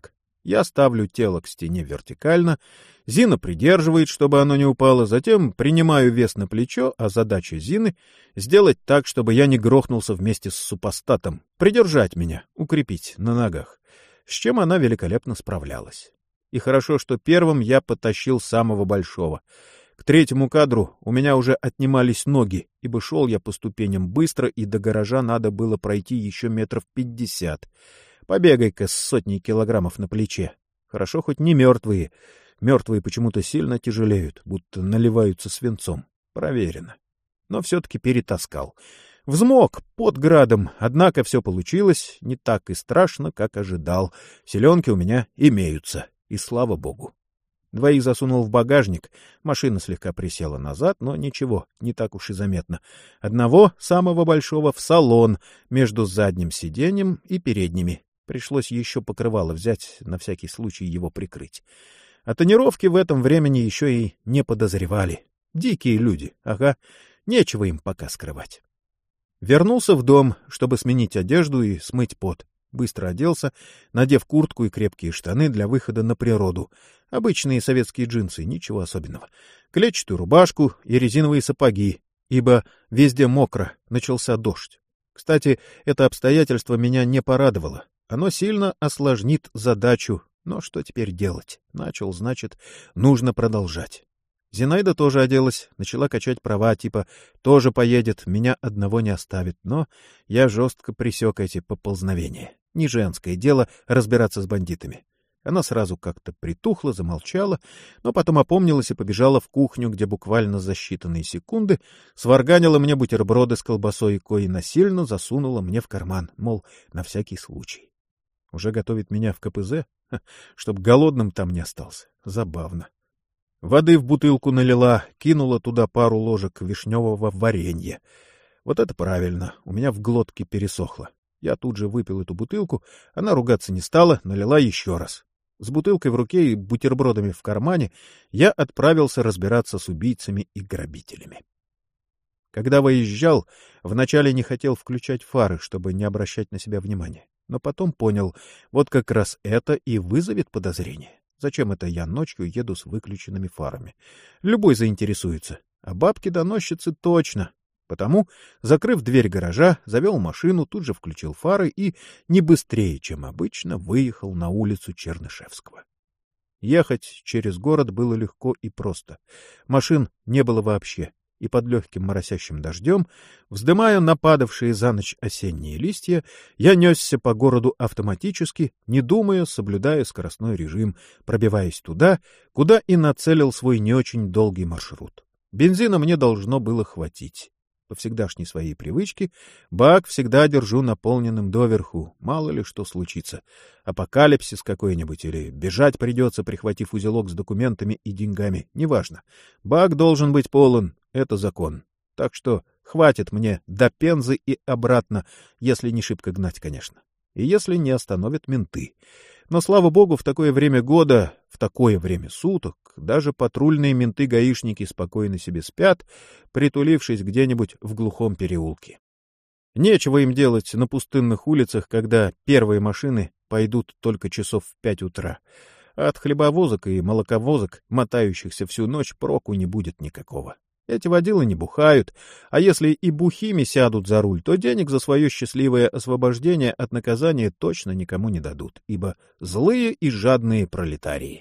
Я ставлю тело к стене вертикально, Зина придерживает, чтобы оно не упало, затем принимаю вес на плечо, а задача Зины — сделать так, чтобы я не грохнулся вместе с супостатом, придержать меня, укрепить на ногах, с чем она великолепно справлялась. И хорошо, что первым я потащил самого большого. К третьему кадру у меня уже отнимались ноги, ибо шел я по ступеням быстро, и до гаража надо было пройти еще 50 метров. Побегай-ка с сотней килограммов на плече. Хорошо, хоть не мертвые. Мертвые почему-то сильно тяжелеют, будто наливаются свинцом. Проверено. Но все-таки перетаскал. Взмок под градом, однако все получилось не так и страшно, как ожидал. Селенки у меня имеются, и слава богу. Двоих засунул в багажник, машина слегка присела назад, но ничего, не так уж и заметно. Одного, самого большого, в салон, между задним сиденьем и передними. Пришлось еще покрывало взять, на всякий случай его прикрыть. А тонировки в этом времени еще и не подозревали. Дикие люди, ага, нечего им пока скрывать. Вернулся в дом, чтобы сменить одежду и смыть пот. Быстро оделся, надев куртку и крепкие штаны для выхода на природу. Обычные советские джинсы, ничего особенного. Клетчатую рубашку и резиновые сапоги, ибо везде мокро, начался дождь. Кстати, это обстоятельство меня не порадовало. Оно сильно осложнит задачу, но что теперь делать? Начал, значит, нужно продолжать. Зинаида тоже оделась, начала качать права, типа тоже поедет, меня одного не оставит, но я жестко пресек эти поползновения. Не женское дело разбираться с бандитами. Она сразу как-то притухла, замолчала, но потом опомнилась и побежала в кухню, где буквально за считанные секунды сварганила мне бутерброды с колбасой, кои насильно засунула мне в карман, мол, на всякий случай. Уже готовит меня в КПЗ, чтоб голодным там не остался. Забавно. Воды в бутылку налила, кинула туда пару ложек вишневого варенья. Вот это правильно, у меня в глотке пересохло. Я тут же выпил эту бутылку, она ругаться не стала, налила еще раз. С бутылкой в руке и бутербродами в кармане я отправился разбираться с убийцами и грабителями. Когда выезжал, вначале не хотел включать фары, чтобы не обращать на себя внимания. Но потом понял, вот как раз это и вызовет подозрение. Зачем это я ночью еду с выключенными фарами? Любой заинтересуется. А бабки-доносчицы точно. Потому, закрыв дверь гаража, завел машину, тут же включил фары и, не быстрее, чем обычно, выехал на улицу Чернышевского. Ехать через город было легко и просто. Машин не было вообще. И под легким моросящим дождем, вздымая нападавшие за ночь осенние листья, я несся по городу автоматически, не думая, соблюдая скоростной режим, пробиваясь туда, куда и нацелил свой не очень долгий маршрут. Бензина мне должно было хватить. По всегдашней своей привычке бак всегда держу наполненным доверху, мало ли что случится. Апокалипсис какой-нибудь или бежать придется, прихватив узелок с документами и деньгами, неважно. Бак должен быть полон, это закон. Так что хватит мне до Пензы и обратно, если не шибко гнать, конечно. И если не остановят менты. Но, слава богу, в такое время года, в такое время суток, даже патрульные менты-гаишники спокойно себе спят, притулившись где-нибудь в глухом переулке. Нечего им делать на пустынных улицах, когда первые машины пойдут только часов в 5 утра. А от хлебовозок и молоковозок, мотающихся всю ночь, проку не будет никакого. Эти водилы не бухают, а если и бухими сядут за руль, то денег за свое счастливое освобождение от наказания точно никому не дадут, ибо злые и жадные пролетарии.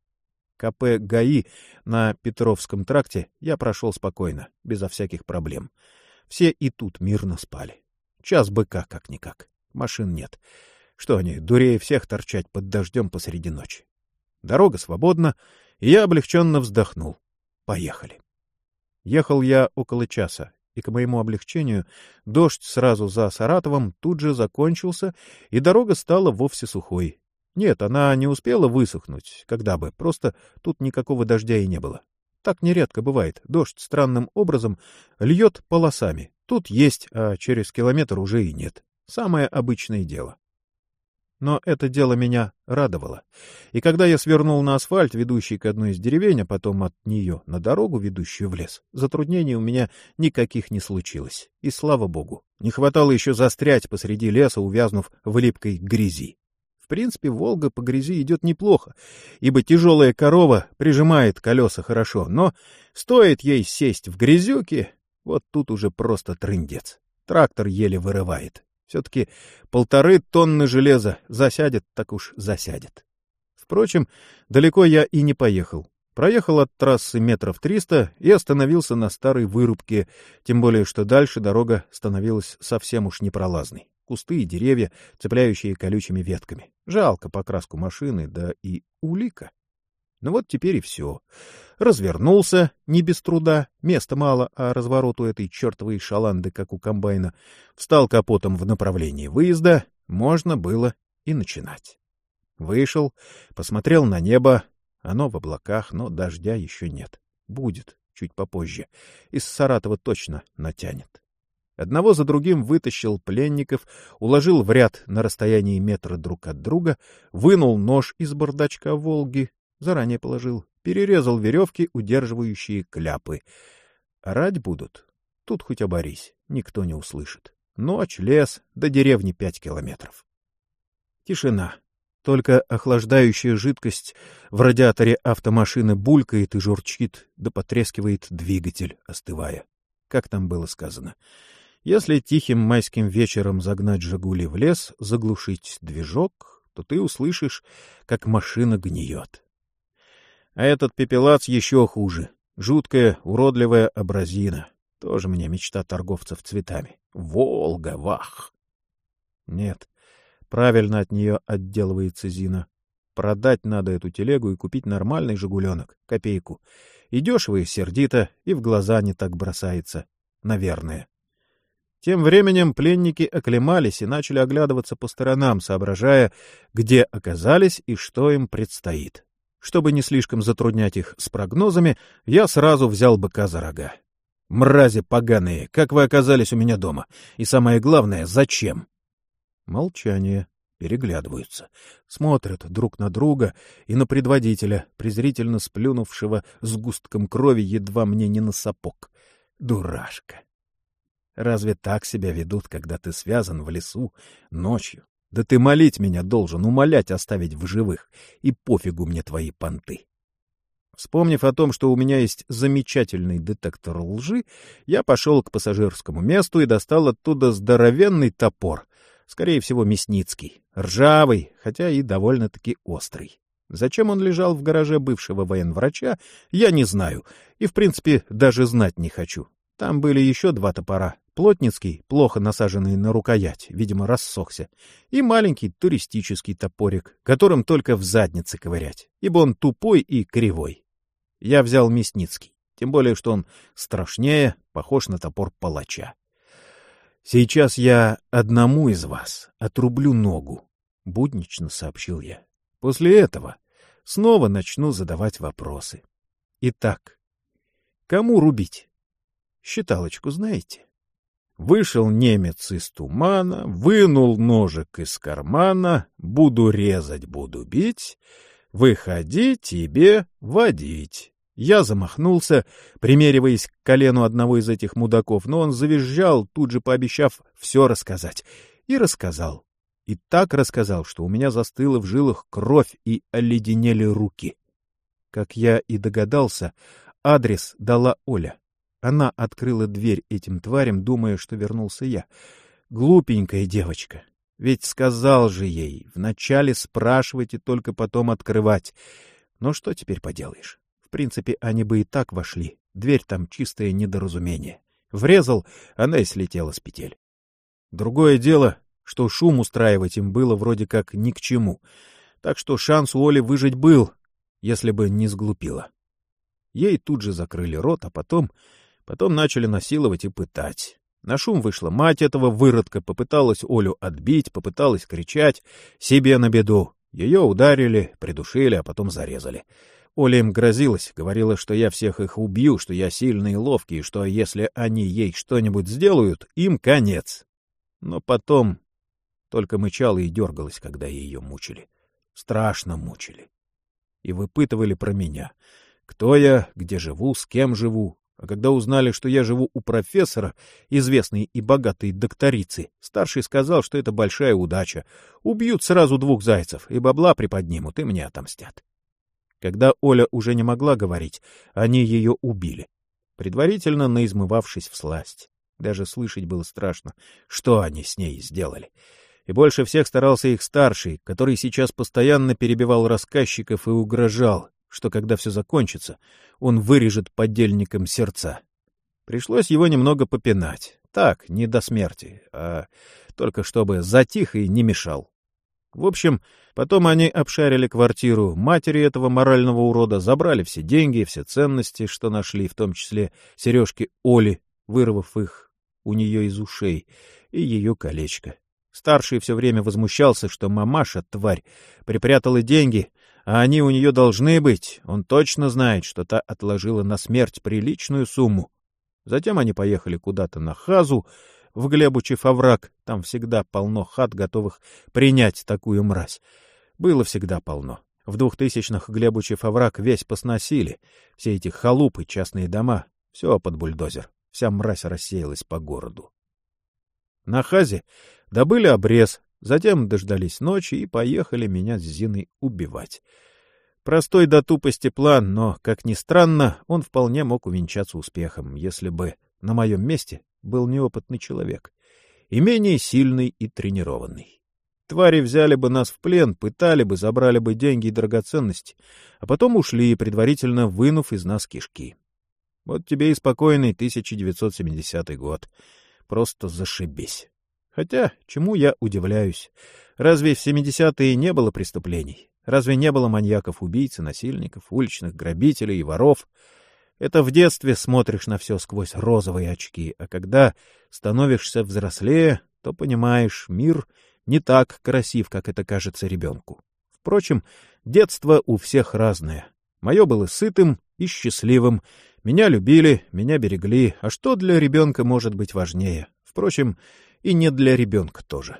КП ГАИ на Петровском тракте я прошел спокойно, безо всяких проблем. Все и тут мирно спали. Час быка как-никак. Машин нет. Что они, дурее всех, торчать под дождем посреди ночи? Дорога свободна, и я облегченно вздохнул. Поехали. Ехал я около часа, и, к моему облегчению, дождь сразу за Саратовом тут же закончился, и дорога стала вовсе сухой. Нет, она не успела высохнуть, когда бы, просто тут никакого дождя и не было. Так нередко бывает, дождь странным образом льет полосами. Тут есть, а через километр уже и нет. Самое обычное дело. Но это дело меня радовало. И когда я свернул на асфальт, ведущий к одной из деревень, а потом от нее на дорогу, ведущую в лес, затруднений у меня никаких не случилось. И слава богу, не хватало еще застрять посреди леса, увязнув в липкой грязи. В принципе, «Волга» по грязи идет неплохо, ибо тяжелая корова прижимает колеса хорошо, но стоит ей сесть в грязюки, вот тут уже просто трындец. Трактор еле вырывает. Все-таки 1,5 тонны железа засядет, так уж засядет. Впрочем, далеко я и не поехал. Проехал от трассы 300 метров и остановился на старой вырубке, тем более, что дальше дорога становилась совсем уж непролазной. Кусты и деревья, цепляющие колючими ветками. Жалко покраску машины, да и улика. Ну вот теперь и все. Развернулся, не без труда, места мало, а разворот у этой чертовой шаланды, как у комбайна. Встал капотом в направлении выезда, можно было и начинать. Вышел, посмотрел на небо. Оно в облаках, но дождя еще нет. Будет, чуть попозже. Из Саратова точно натянет. Одного за другим вытащил пленников, уложил в ряд на расстоянии метра друг от друга, вынул нож из бардачка «Волги», заранее положил, перерезал веревки, удерживающие кляпы. Орать будут? Тут хоть оборись, никто не услышит. Ночь, лес, до деревни 5 километров. Тишина. Только охлаждающая жидкость в радиаторе автомашины булькает и журчит, да потрескивает двигатель, остывая. Как там было сказано? Если тихим майским вечером загнать «Жигули» в лес, заглушить движок, то ты услышишь, как машина гниет. А этот пепелац еще хуже. Жуткая, уродливая абразина. Тоже мне мечта торговцев цветами. «Волга, вах!» Нет, правильно от нее отделывается Зина. Продать надо эту телегу и купить нормальный «Жигуленок», копейку. И дешево, и сердито, и в глаза не так бросается. Наверное. Тем временем пленники оклемались и начали оглядываться по сторонам, соображая, где оказались и что им предстоит. Чтобы не слишком затруднять их с прогнозами, я сразу взял быка за рога. «Мрази поганые, как вы оказались у меня дома? И самое главное, зачем?» Молчание. Переглядываются. Смотрят друг на друга и на предводителя, презрительно сплюнувшего сгустком крови едва мне не на сапог. Дурашка. Разве так себя ведут, когда ты связан в лесу ночью? Да ты молить меня должен, умолять оставить в живых, и пофигу мне твои понты. Вспомнив о том, что у меня есть замечательный детектор лжи, я пошел к пассажирскому месту и достал оттуда здоровенный топор, скорее всего, мясницкий, ржавый, хотя и довольно-таки острый. Зачем он лежал в гараже бывшего военврача, я не знаю, и, в принципе, даже знать не хочу. Там были еще 2 топора. Плотницкий, плохо насаженный на рукоять, видимо, рассохся, и маленький туристический топорик, которым только в заднице ковырять, ибо он тупой и кривой. Я взял мясницкий, тем более, что он страшнее, похож на топор палача. «Сейчас я одному из вас отрублю ногу», — буднично сообщил я. «После этого снова начну задавать вопросы. Итак, кому рубить? Считалочку знаете?» Вышел немец из тумана, вынул ножик из кармана, буду резать, буду бить, выходи тебе водить. Я замахнулся, примериваясь к колену одного из этих мудаков, но он завизжал, тут же пообещав все рассказать. И рассказал. И так рассказал, что у меня застыла в жилах кровь и оледенели руки. Как я и догадался, адрес дала Оля. Она открыла дверь этим тварям, думая, что вернулся я. Глупенькая девочка. Ведь сказал же ей, вначале спрашивать и только потом открывать. Но что теперь поделаешь? В принципе, они бы и так вошли. Дверь там чистое недоразумение. Врезал, она и слетела с петель. Другое дело, что шум устраивать им было вроде как ни к чему. Так что шанс у Оли выжить был, если бы не сглупила. Ей тут же закрыли рот, а потом начали насиловать и пытать. На шум вышла мать этого выродка, попыталась Олю отбить, попыталась кричать, себе на беду. Ее ударили, придушили, а потом зарезали. Оля им грозилась, говорила, что я всех их убью, что я сильный и ловкий, что если они ей что-нибудь сделают, им конец. Но потом только мычала и дергалась, когда ее мучили. Страшно мучили. И выпытывали про меня. Кто я, где живу, с кем живу, А когда узнали, что я живу у профессора, известной и богатой докторицы, старший сказал, что это большая удача. Убьют сразу 2 зайцев, и бабла приподнимут, и мне отомстят. Когда Оля уже не могла говорить, они ее убили, предварительно наизмывавшись всласть. Даже слышать было страшно, что они с ней сделали. И больше всех старался их старший, который сейчас постоянно перебивал рассказчиков и угрожал, что когда все закончится, он вырежет подельникам сердца. Пришлось его немного попинать. Так, не до смерти, а только чтобы затих и не мешал. В общем, потом они обшарили квартиру матери этого морального урода, забрали все деньги, все ценности, что нашли, в том числе сережки Оли, вырвав их у нее из ушей, и ее колечко. Старший все время возмущался, что мамаша, тварь, припрятала деньги, а они у нее должны быть. Он точно знает, что та отложила на смерть приличную сумму. Затем они поехали куда-то на Хазу, в Глебучев овраг. Там всегда полно хат, готовых принять такую мразь. Было всегда полно. В 2000-х Глебучев овраг весь посносили. Все эти халупы, частные дома, все под бульдозер. Вся мразь рассеялась по городу. На Хазе добыли обрез, затем дождались ночи и поехали меня с Зиной убивать. Простой до тупости план, но, как ни странно, он вполне мог увенчаться успехом, если бы на моем месте был неопытный человек, и менее сильный и тренированный. Твари взяли бы нас в плен, пытали бы, забрали бы деньги и драгоценности, а потом ушли, предварительно вынув из нас кишки. Вот тебе и спокойный 1970 год. Просто зашибись. Хотя, чему я удивляюсь? Разве в 70-е не было преступлений? Разве не было маньяков-убийц, насильников, уличных грабителей и воров? Это в детстве смотришь на все сквозь розовые очки, а когда становишься взрослее, то понимаешь, мир не так красив, как это кажется ребенку. Впрочем, детство у всех разное. Мое было сытым и счастливым. Меня любили, меня берегли. А что для ребенка может быть важнее? Впрочем, и не для ребенка тоже.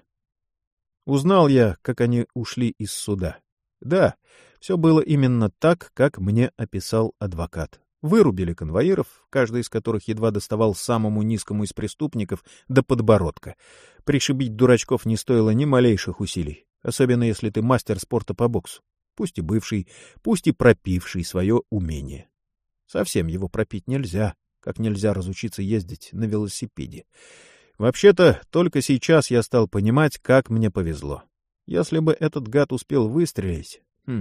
Узнал я, как они ушли из суда. Да, все было именно так, как мне описал адвокат. Вырубили конвоиров, каждый из которых едва доставал самому низкому из преступников до подбородка. Пришибить дурачков не стоило ни малейших усилий, особенно если ты мастер спорта по боксу, пусть и бывший, пусть и пропивший свое умение. Совсем его пропить нельзя, как нельзя разучиться ездить на велосипеде. Вообще-то, только сейчас я стал понимать, как мне повезло. Если бы этот гад успел выстрелить...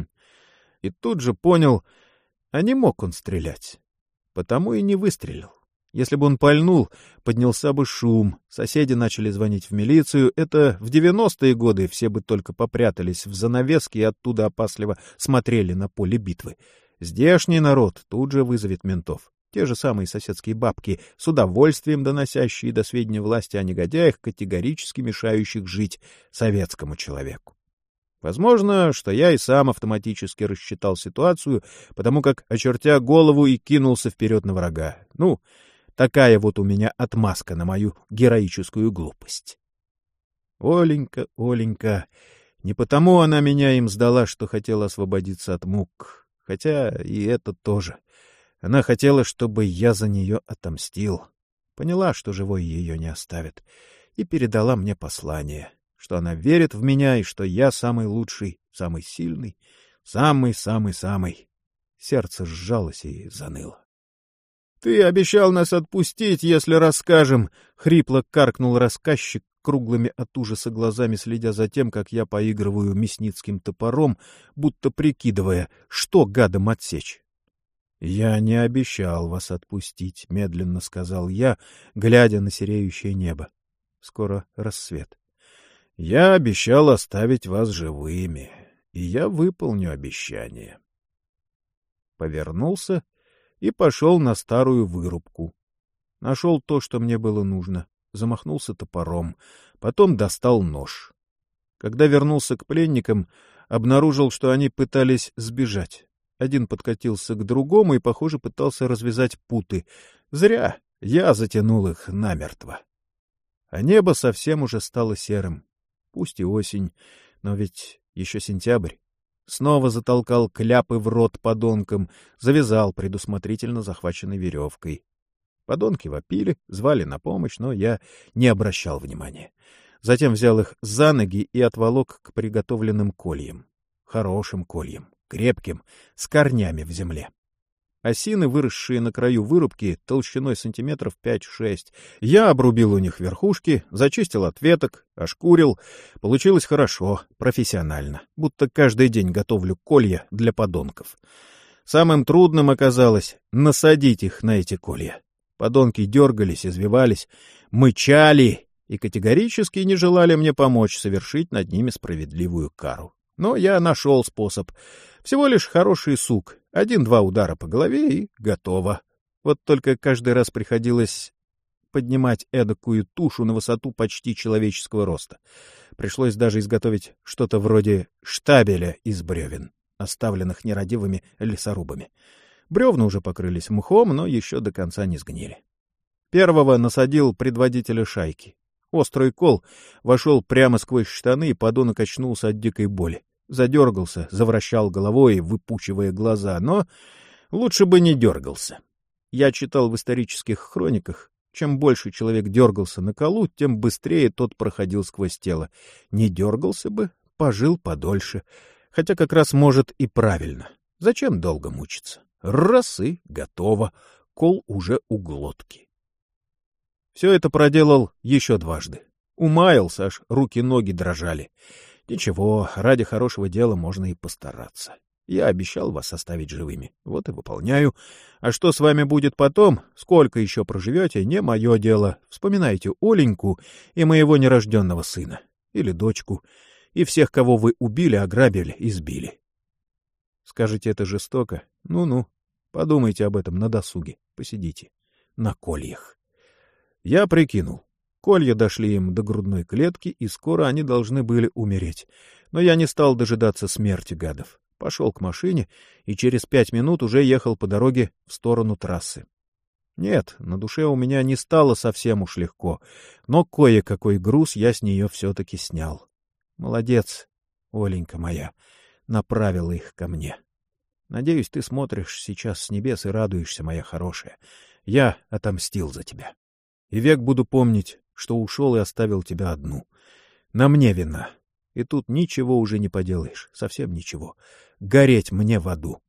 И тут же понял, а не мог он стрелять. Потому и не выстрелил. Если бы он пальнул, поднялся бы шум, соседи начали звонить в милицию. Это в 90-е годы все бы только попрятались в занавески и оттуда опасливо смотрели на поле битвы. Здешний народ тут же вызовет ментов. Те же самые соседские бабки, с удовольствием доносящие до сведения власти о негодяях, категорически мешающих жить советскому человеку. Возможно, что я и сам автоматически рассчитал ситуацию, потому как, очертя голову, и кинулся вперед на врага. Ну, такая вот у меня отмазка на мою героическую глупость. Оленька, Оленька, не потому она меня им сдала, что хотела освободиться от мук, хотя и это тоже. Она хотела, чтобы я за нее отомстил. Поняла, что живой ее не оставит, и передала мне послание, что она верит в меня и что я самый лучший, самый сильный, самый-самый-самый. Сердце сжалось и заныло. — Ты обещал нас отпустить, если расскажем! — хрипло каркнул рассказчик, круглыми от ужаса глазами следя за тем, как я поигрываю мясницким топором, будто прикидывая, что гадом отсечь. — Я не обещал вас отпустить, — медленно сказал я, глядя на сереющее небо. Скоро рассвет. Я обещал оставить вас живыми, и я выполню обещание. Повернулся и пошел на старую вырубку. Нашел то, что мне было нужно, замахнулся топором, потом достал нож. Когда вернулся к пленникам, обнаружил, что они пытались сбежать. Один подкатился к другому и, похоже, пытался развязать путы. Зря, я затянул их намертво. А небо совсем уже стало серым. Пусть и осень, но ведь еще сентябрь. Снова затолкал кляпы в рот подонкам, завязал предусмотрительно захваченной веревкой. Подонки вопили, звали на помощь, но я не обращал внимания. Затем взял их за ноги и отволок к приготовленным кольям. Хорошим кольям, крепким, с корнями в земле. Осины, выросшие на краю вырубки, толщиной сантиметров 5-6. Я обрубил у них верхушки, зачистил от веток, ошкурил. Получилось хорошо, профессионально, будто каждый день готовлю колья для подонков. Самым трудным оказалось насадить их на эти колья. Подонки дергались, извивались, мычали и категорически не желали мне помочь совершить над ними справедливую кару. Но я нашел способ. Всего лишь хороший сук. 1-2 удара по голове и готово. Вот только каждый раз приходилось поднимать эдакую тушу на высоту почти человеческого роста. Пришлось даже изготовить что-то вроде штабеля из бревен, оставленных нерадивыми лесорубами. Бревна уже покрылись мхом, но еще до конца не сгнили. Первого насадил предводителя шайки. Острый кол вошел прямо сквозь штаны, и подонок очнулся от дикой боли. Задергался, завращал головой, выпучивая глаза, но лучше бы не дергался. Я читал в исторических хрониках, чем больше человек дергался на колу, тем быстрее тот проходил сквозь тело. Не дергался бы, пожил подольше. Хотя как раз может и правильно. Зачем долго мучиться? Раз и готово. Кол уже у глотки. Все это проделал еще дважды. Умаялся, аж руки-ноги дрожали. Ничего, ради хорошего дела можно и постараться. Я обещал вас оставить живыми. Вот и выполняю. А что с вами будет потом, сколько еще проживете, не мое дело. Вспоминайте Оленьку и моего нерожденного сына. Или дочку. И всех, кого вы убили, ограбили, избили. Скажете, это жестоко? Ну-ну. Подумайте об этом на досуге. Посидите. На кольях. Я прикинул. Колья дошли им до грудной клетки, и скоро они должны были умереть. Но я не стал дожидаться смерти гадов. Пошел к машине и через 5 минут уже ехал по дороге в сторону трассы. Нет, на душе у меня не стало совсем уж легко, но кое-какой груз я с нее все-таки снял. Молодец, Оленька моя, направила их ко мне. Надеюсь, ты смотришь сейчас с небес и радуешься, моя хорошая. Я отомстил за тебя. И век буду помнить, что ушел и оставил тебя одну. На мне вина. И тут ничего уже не поделаешь, совсем ничего. Гореть мне в аду.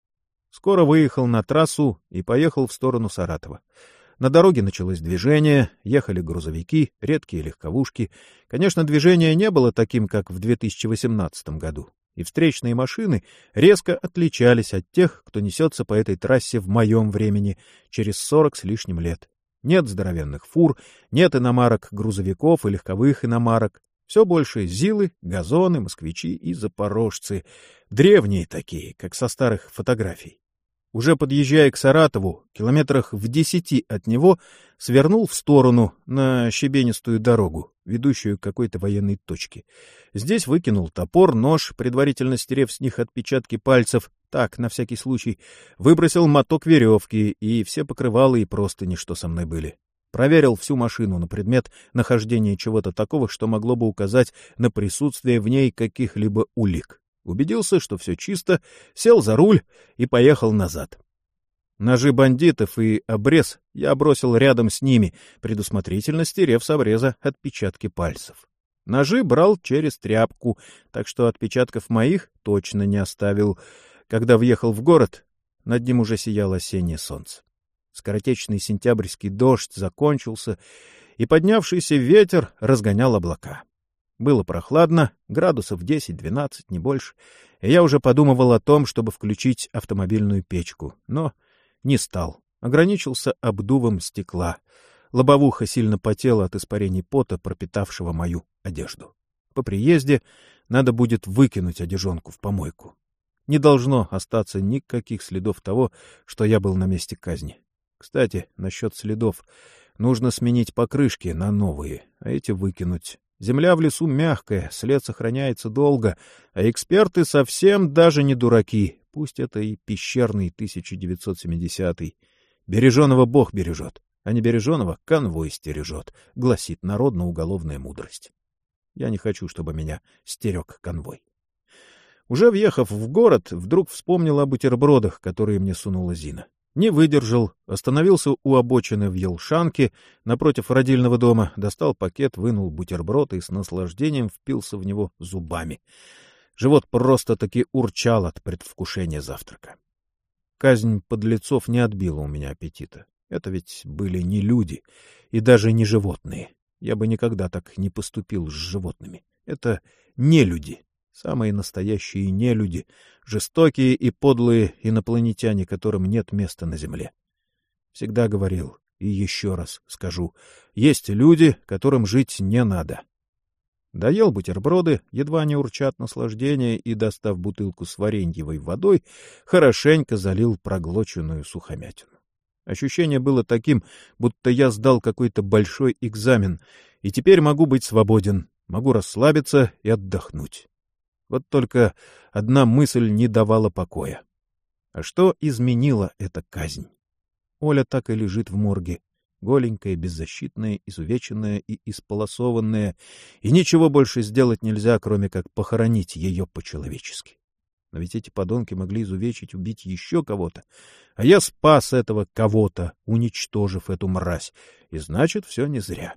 Скоро выехал на трассу и поехал в сторону Саратова. На дороге началось движение, ехали грузовики, редкие легковушки. Конечно, движение не было таким, как в 2018 году. И встречные машины резко отличались от тех, кто несется по этой трассе в моем времени, через 40 с лишним лет. Нет здоровенных фур, нет иномарок, грузовиков и легковых иномарок. Все больше зилы, газоны, москвичи и запорожцы. Древние такие, как со старых фотографий. Уже подъезжая к Саратову, километрах в 10 от него, свернул в сторону на щебенистую дорогу, ведущую к какой-то военной точке. Здесь выкинул топор, нож, предварительно стерев с них отпечатки пальцев, так, на всякий случай, выбросил моток веревки и все покрывала и простыни, что со мной были. Проверил всю машину на предмет нахождения чего-то такого, что могло бы указать на присутствие в ней каких-либо улик. Убедился, что все чисто, сел за руль и поехал назад. Ножи бандитов и обрез я бросил рядом с ними, предусмотрительно стерев с обреза отпечатки пальцев. Ножи брал через тряпку, так что отпечатков моих точно не оставил. Когда въехал в город, над ним уже сияло осеннее солнце. Скоротечный сентябрьский дождь закончился, и поднявшийся ветер разгонял облака. Было прохладно, градусов 10-12, не больше, и я уже подумывал о том, чтобы включить автомобильную печку, но не стал, ограничился обдувом стекла. Лобовуха сильно потела от испарений пота, пропитавшего мою одежду. По приезде надо будет выкинуть одежонку в помойку. Не должно остаться никаких следов того, что я был на месте казни. Кстати, насчет следов. Нужно сменить покрышки на новые, а эти выкинуть. Земля в лесу мягкая, след сохраняется долго, а эксперты совсем даже не дураки, пусть это и пещерный 1970-й. Береженого Бог бережет, а не береженого конвой стережет, гласит народно-уголовная мудрость. Я не хочу, чтобы меня стерег конвой. Уже въехав в город, вдруг вспомнил о бутербродах, которые мне сунула Зина. Не выдержал, остановился у обочины в Елшанке, напротив родильного дома, достал пакет, вынул бутерброд и с наслаждением впился в него зубами. Живот просто-таки урчал от предвкушения завтрака. Казнь подлецов не отбила у меня аппетита. Это ведь были не люди и даже не животные. Я бы никогда так не поступил с животными. Это не люди. Самые настоящие нелюди, жестокие и подлые инопланетяне, которым нет места на земле. Всегда говорил, и еще раз скажу, есть люди, которым жить не надо. Доел бутерброды, едва не урча от наслаждения, и, достав бутылку с вареньевой водой, хорошенько залил проглоченную сухомятину. Ощущение было таким, будто я сдал какой-то большой экзамен, и теперь могу быть свободен, могу расслабиться и отдохнуть. Вот только одна мысль не давала покоя. А что изменила эта казнь? Оля так и лежит в морге, голенькая, беззащитная, изувеченная и исполосованная, и ничего больше сделать нельзя, кроме как похоронить ее по-человечески. Но ведь эти подонки могли изувечить, убить еще кого-то, а я спас этого кого-то, уничтожив эту мразь, и значит, все не зря.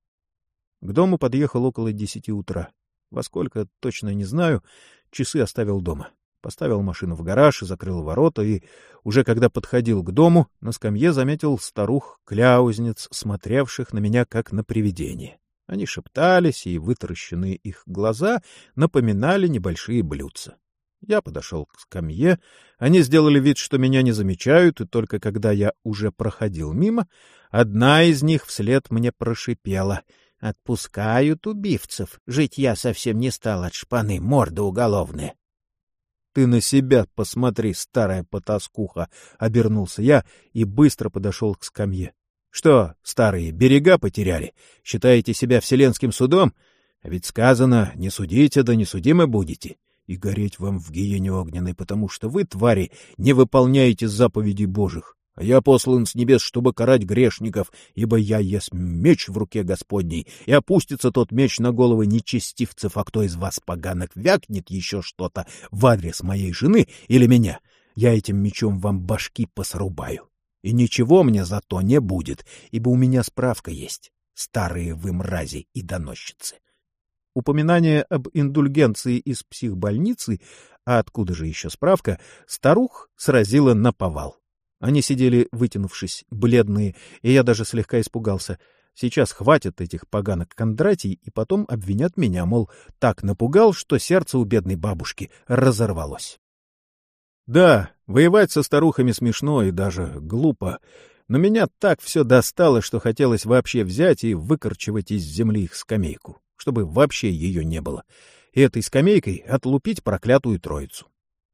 К дому подъехал около 10 утра. Во сколько, точно не знаю, часы оставил дома. Поставил машину в гараж и закрыл ворота, и уже когда подходил к дому, на скамье заметил старух-кляузниц, смотревших на меня как на привидение. Они шептались, и вытаращенные их глаза напоминали небольшие блюдца. Я подошел к скамье, они сделали вид, что меня не замечают, и только когда я уже проходил мимо, одна из них вслед мне прошипела: «Отпускают убивцев. Жить я совсем не стал от шпаны, морда уголовная». «Ты на себя посмотри, старая потаскуха!» — обернулся я и быстро подошел к скамье. «Что, старые, берега потеряли? Считаете себя вселенским судом? А ведь сказано, не судите, да не судимы будете. И гореть вам в гиене огненной, потому что вы, твари, не выполняете заповедей Божьих. А я послан с небес, чтобы карать грешников, ибо я есть меч в руке Господней, и опустится тот меч на головы нечестивцев, а кто из вас, поганок, вякнет еще что-то в адрес моей жены или меня, я этим мечом вам башки посрубаю. И ничего мне за то не будет, ибо у меня справка есть, старые вы мрази и доносчицы». Упоминание об индульгенции из психбольницы, а откуда же еще справка, старух сразило наповал. Они сидели, вытянувшись, бледные, и я даже слегка испугался. Сейчас хватит этих поганок Кондратий, и потом обвинят меня, мол, так напугал, что сердце у бедной бабушки разорвалось. Да, воевать со старухами смешно и даже глупо, но меня так все достало, что хотелось вообще взять и выкорчевать из земли их скамейку, чтобы вообще ее не было, и этой скамейкой отлупить проклятую троицу.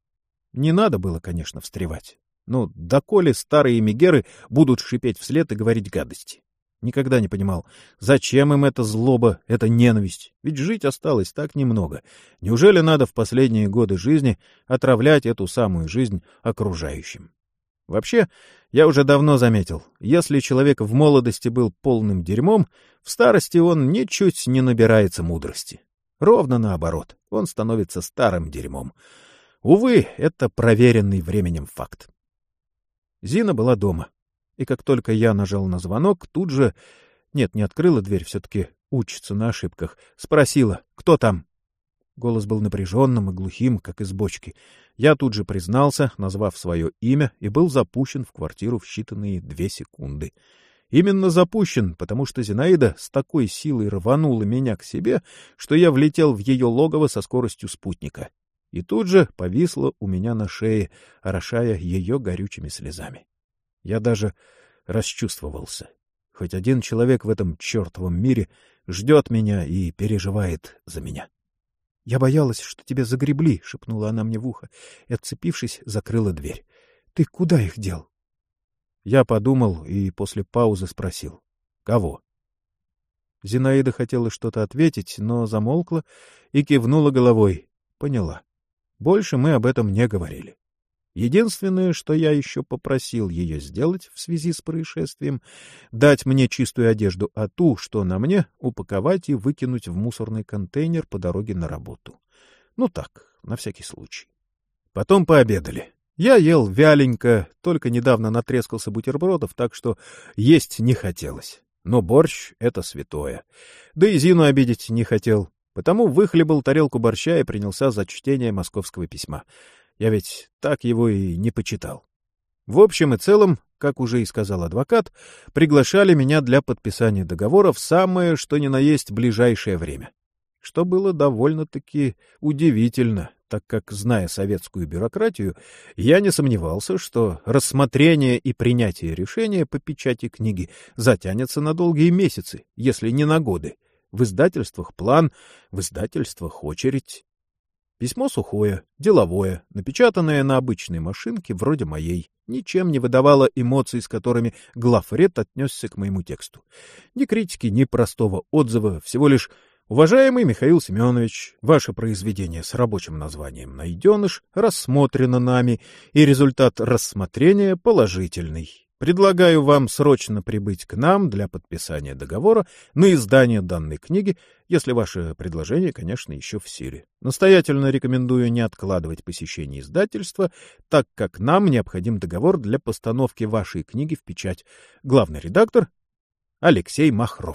Не надо было, конечно, встревать. Ну, доколе старые мегеры будут шипеть вслед и говорить гадости? Никогда не понимал, зачем им эта злоба, эта ненависть? Ведь жить осталось так немного. Неужели надо в последние годы жизни отравлять эту самую жизнь окружающим? Вообще, я уже давно заметил, если человек в молодости был полным дерьмом, в старости он ничуть не набирается мудрости. Ровно наоборот, он становится старым дерьмом. Увы, это проверенный временем факт. Зина была дома, и как только я нажал на звонок, тут же... Нет, не открыла дверь, все-таки учится на ошибках. Спросила, кто там? Голос был напряженным и глухим, как из бочки. Я тут же признался, назвав свое имя, и был запущен в квартиру в считанные 2 секунды. Именно запущен, потому что Зинаида с такой силой рванула меня к себе, что я влетел в ее логово со скоростью спутника. И тут же повисла у меня на шее, орошая ее горючими слезами. Я даже расчувствовался. Хоть один человек в этом чертовом мире ждет меня и переживает за меня. — Я боялась, что тебя загребли, — шепнула она мне в ухо, и, отцепившись, закрыла дверь. — Ты куда их дел? Я подумал и после паузы спросил. — Кого? Зинаида хотела что-то ответить, но замолкла и кивнула головой. Поняла. Больше мы об этом не говорили. Единственное, что я еще попросил ее сделать в связи с происшествием, дать мне чистую одежду, а ту, что на мне, упаковать и выкинуть в мусорный контейнер по дороге на работу. Ну так, на всякий случай. Потом пообедали. Я ел вяленько, только недавно натрескался бутербродов, так что есть не хотелось. Но борщ — это святое. Да и Зину обидеть не хотел, потому выхлебал тарелку борща и принялся за чтение московского письма. Я ведь так его и не почитал. В общем и целом, как уже и сказал адвокат, приглашали меня для подписания договора в самое что ни на есть ближайшее время. Что было довольно-таки удивительно, так как, зная советскую бюрократию, я не сомневался, что рассмотрение и принятие решения по печати книги затянется на долгие месяцы, если не на годы. В издательствах план, в издательствах очередь. Письмо сухое, деловое, напечатанное на обычной машинке вроде моей, ничем не выдавало эмоций, с которыми главред отнесся к моему тексту. Ни критики, ни простого отзыва, всего лишь: «Уважаемый Михаил Семенович, ваше произведение с рабочим названием «Найденыш» рассмотрено нами, и результат рассмотрения положительный. Предлагаю вам срочно прибыть к нам для подписания договора на издание данной книги, если ваше предложение, конечно, еще в силе. Настоятельно рекомендую не откладывать посещение издательства, так как нам необходим договор для постановки вашей книги в печать. Главный редактор Алексей Махров».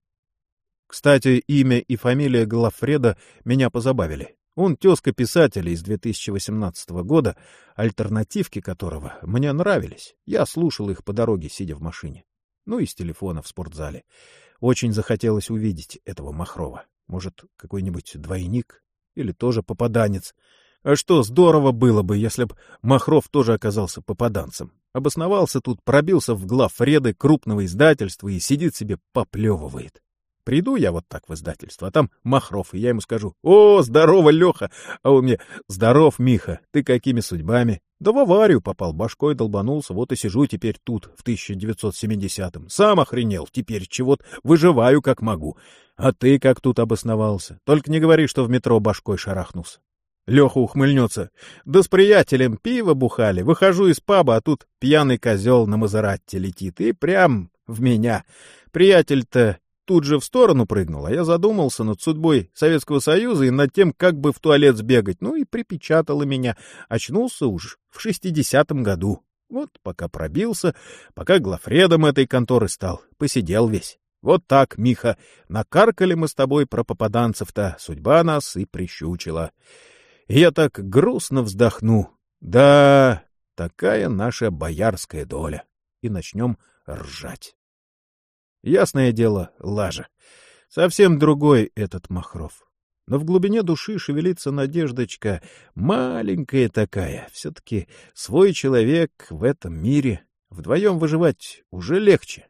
Кстати, имя и фамилия главреда меня позабавили. Он тезка писателя из 2018 года, альтернативки которого мне нравились. Я слушал их по дороге, сидя в машине. Ну и с телефона в спортзале. Очень захотелось увидеть этого Махрова. Может, какой-нибудь двойник? Или тоже попаданец? А что, здорово было бы, если б Махров тоже оказался попаданцем. Обосновался тут, пробился в главреды крупного издательства и сидит себе поплевывает. Приду я вот так в издательство, а там Махров, и я ему скажу: «О, здорово, Леха!» А он мне: «Здоров, Миха, ты какими судьбами?» «Да в аварию попал, башкой долбанулся, вот и сижу теперь тут, в 1970-м. Сам охренел, теперь чего-то выживаю как могу. А ты как тут обосновался? Только не говори, что в метро башкой шарахнулся». Леха ухмыльнется: «Да с приятелем пиво бухали, выхожу из паба, а тут пьяный козел на Мазератти летит, и прям в меня. Приятель-то тут же в сторону прыгнул, а я задумался над судьбой Советского Союза и над тем, как бы в туалет сбегать, ну и припечатало меня. Очнулся уж в 60-м году. Вот пока пробился, пока главредом этой конторы стал, посидел весь. Вот так, Миха, накаркали мы с тобой про попаданцев-то, судьба нас и прищучила». И я так грустно вздохну. Да, такая наша боярская доля. И начнем ржать. Ясное дело, лажа. Совсем другой этот Махров. Но в глубине души шевелится надеждочка, маленькая такая. Все-таки свой человек в этом мире. Вдвоем выживать уже легче.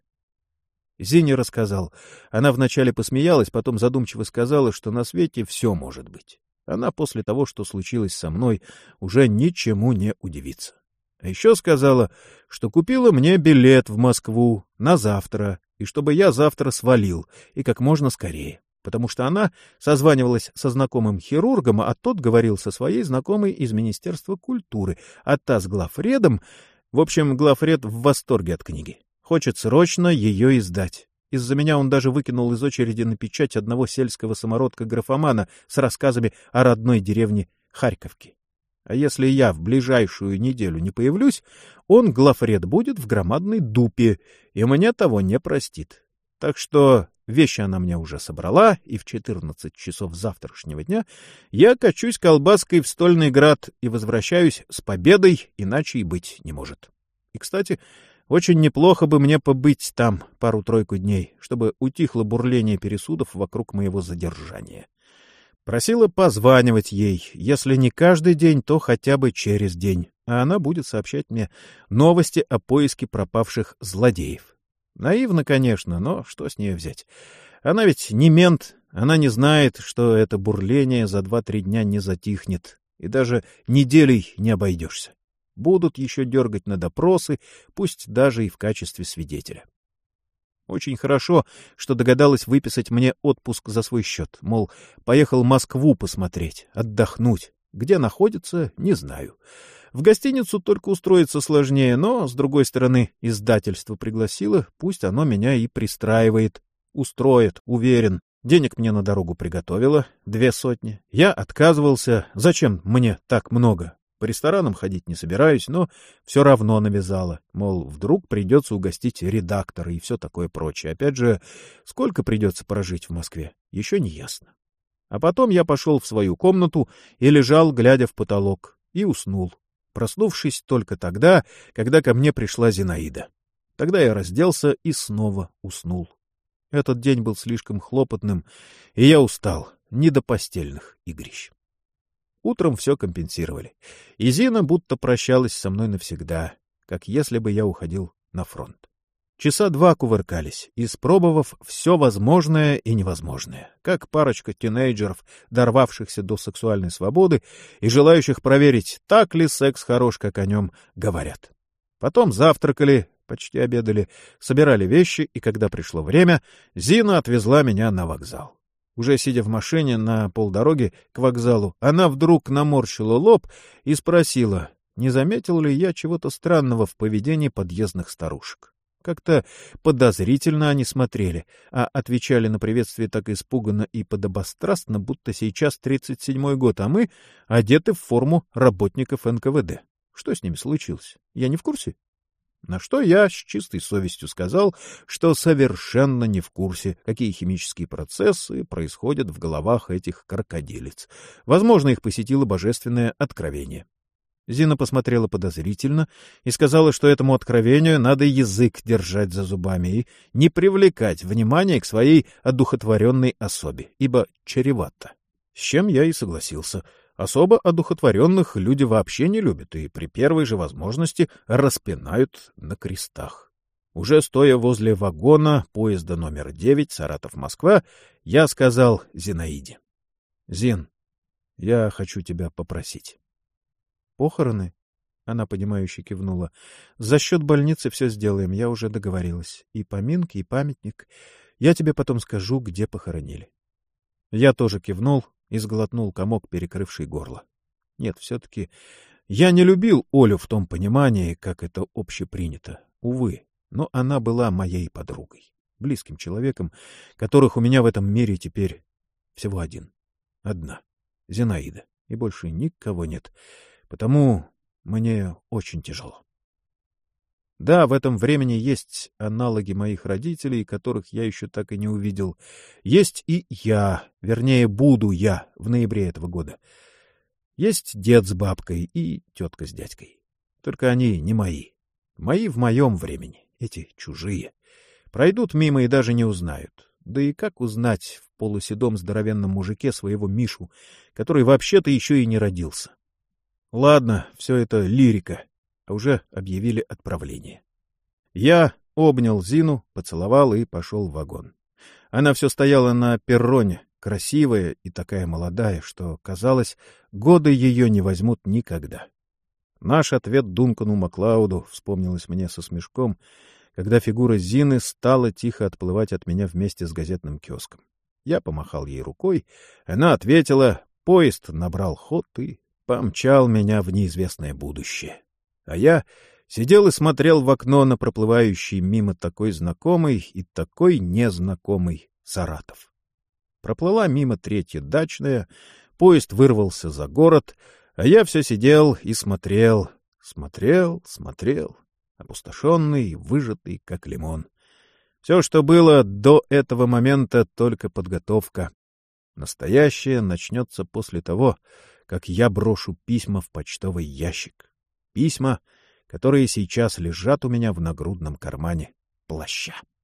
Зине рассказал. Она вначале посмеялась, потом задумчиво сказала, что на свете все может быть. Она после того, что случилось со мной, уже ничему не удивится. А еще сказала, что купила мне билет в Москву на завтра, и чтобы я завтра свалил, и как можно скорее, потому что она созванивалась со знакомым хирургом, а тот говорил со своей знакомой из Министерства культуры, а та с главредом. В общем, главред в восторге от книги. Хочет срочно ее издать. Из-за меня он даже выкинул из очереди на печать одного сельского самородка-графомана с рассказами о родной деревне Харьковке. А если я в ближайшую неделю не появлюсь, он, главред, будет в громадной дупе, и мне того не простит. Так что вещи она мне уже собрала, и в 14 часов завтрашнего дня я качусь колбаской в Стольный Град и возвращаюсь с победой, иначе и быть не может. И, кстати, очень неплохо бы мне побыть там пару-тройку дней, чтобы утихло бурление пересудов вокруг моего задержания. Просила позванивать ей, если не каждый день, то хотя бы через день, а она будет сообщать мне новости о поиске пропавших злодеев. Наивно, конечно, но что с нее взять? Она ведь не мент, она не знает, что это бурление за 2-3 дня не затихнет, и даже неделей не обойдешься. Будут еще дергать на допросы, пусть даже и в качестве свидетеля. Очень хорошо, что догадалась выписать мне отпуск за свой счет. Мол, поехал Москву посмотреть, отдохнуть. Где находится, не знаю. В гостиницу только устроиться сложнее, но, с другой стороны, издательство пригласило, пусть оно меня и пристраивает. Устроит, уверен. Денег мне на дорогу приготовило 200. Я отказывался. Зачем мне так много? По ресторанам ходить не собираюсь, но все равно навязала. Мол, вдруг придется угостить редактора и все такое прочее. Опять же, сколько придется прожить в Москве, еще не ясно. А потом я пошел в свою комнату и лежал, глядя в потолок, и уснул, проснувшись только тогда, когда ко мне пришла Зинаида. Тогда я разделся и снова уснул. Этот день был слишком хлопотным, и я устал, не до постельных игрищ. Утром все компенсировали. И Зина будто прощалась со мной навсегда, как если бы я уходил на фронт. Часа 2 кувыркались, испробовав все возможное и невозможное, как парочка тинейджеров, дорвавшихся до сексуальной свободы и желающих проверить, так ли секс хорош, как о нем говорят. Потом завтракали, почти обедали, собирали вещи, и когда пришло время, Зина отвезла меня на вокзал. Уже сидя в машине на полдороги к вокзалу, она вдруг наморщила лоб и спросила, не заметил ли я чего-то странного в поведении подъездных старушек. Как-то подозрительно они смотрели, а отвечали на приветствие так испуганно и подобострастно, будто сейчас 37-й год, а мы одеты в форму работников НКВД. Что с ними случилось? Я не в курсе? На что я с чистой совестью сказал, что совершенно не в курсе, какие химические процессы происходят в головах этих крокодилиц. Возможно, их посетило божественное откровение. Зина посмотрела подозрительно и сказала, что этому откровению надо язык держать за зубами и не привлекать внимания к своей одухотворенной особе, ибо чревато. С чем я и согласился. Особо одухотворенных люди вообще не любят и при первой же возможности распинают на крестах. Уже стоя возле вагона поезда номер 9 Саратов-Москва, я сказал Зинаиде: «Зин, я хочу тебя попросить». «Похороны?» — она понимающе кивнула. «За счет больницы все сделаем, я уже договорилась. И поминки, и памятник. Я тебе потом скажу, где похоронили». Я тоже кивнул и сглотнул комок, перекрывший горло. Нет, все-таки я не любил Олю в том понимании, как это общепринято. Увы, но она была моей подругой, близким человеком, которых у меня в этом мире теперь всего один. Одна. Зинаида. И больше никого нет. Потому мне очень тяжело. Да, в этом времени есть аналоги моих родителей, которых я еще так и не увидел. Есть и я, вернее, буду я в ноябре этого года. Есть дед с бабкой и тетка с дядькой. Только они не мои. Мои в моем времени, эти чужие. Пройдут мимо и даже не узнают. Да и как узнать в полуседом здоровенном мужике своего Мишу, который вообще-то еще и не родился? Ладно, все это лирика. А уже объявили отправление. Я обнял Зину, поцеловал и пошел в вагон. Она все стояла на перроне, красивая и такая молодая, что, казалось, годы ее не возьмут никогда. Наш ответ Дункану Маклауду вспомнилось мне со смешком, когда фигура Зины стала тихо отплывать от меня вместе с газетным киоском. Я помахал ей рукой, она ответила, поезд набрал ход и помчал меня в неизвестное будущее. А я сидел и смотрел в окно на проплывающий мимо такой знакомый и такой незнакомый Саратов. Проплыла мимо третья дачная, поезд вырвался за город, а я все сидел и смотрел, опустошенный, выжатый, как лимон. Все, что было до этого момента, только подготовка. Настоящее начнется после того, как я брошу письма в почтовый ящик. Письма, которые сейчас лежат у меня в нагрудном кармане плаща.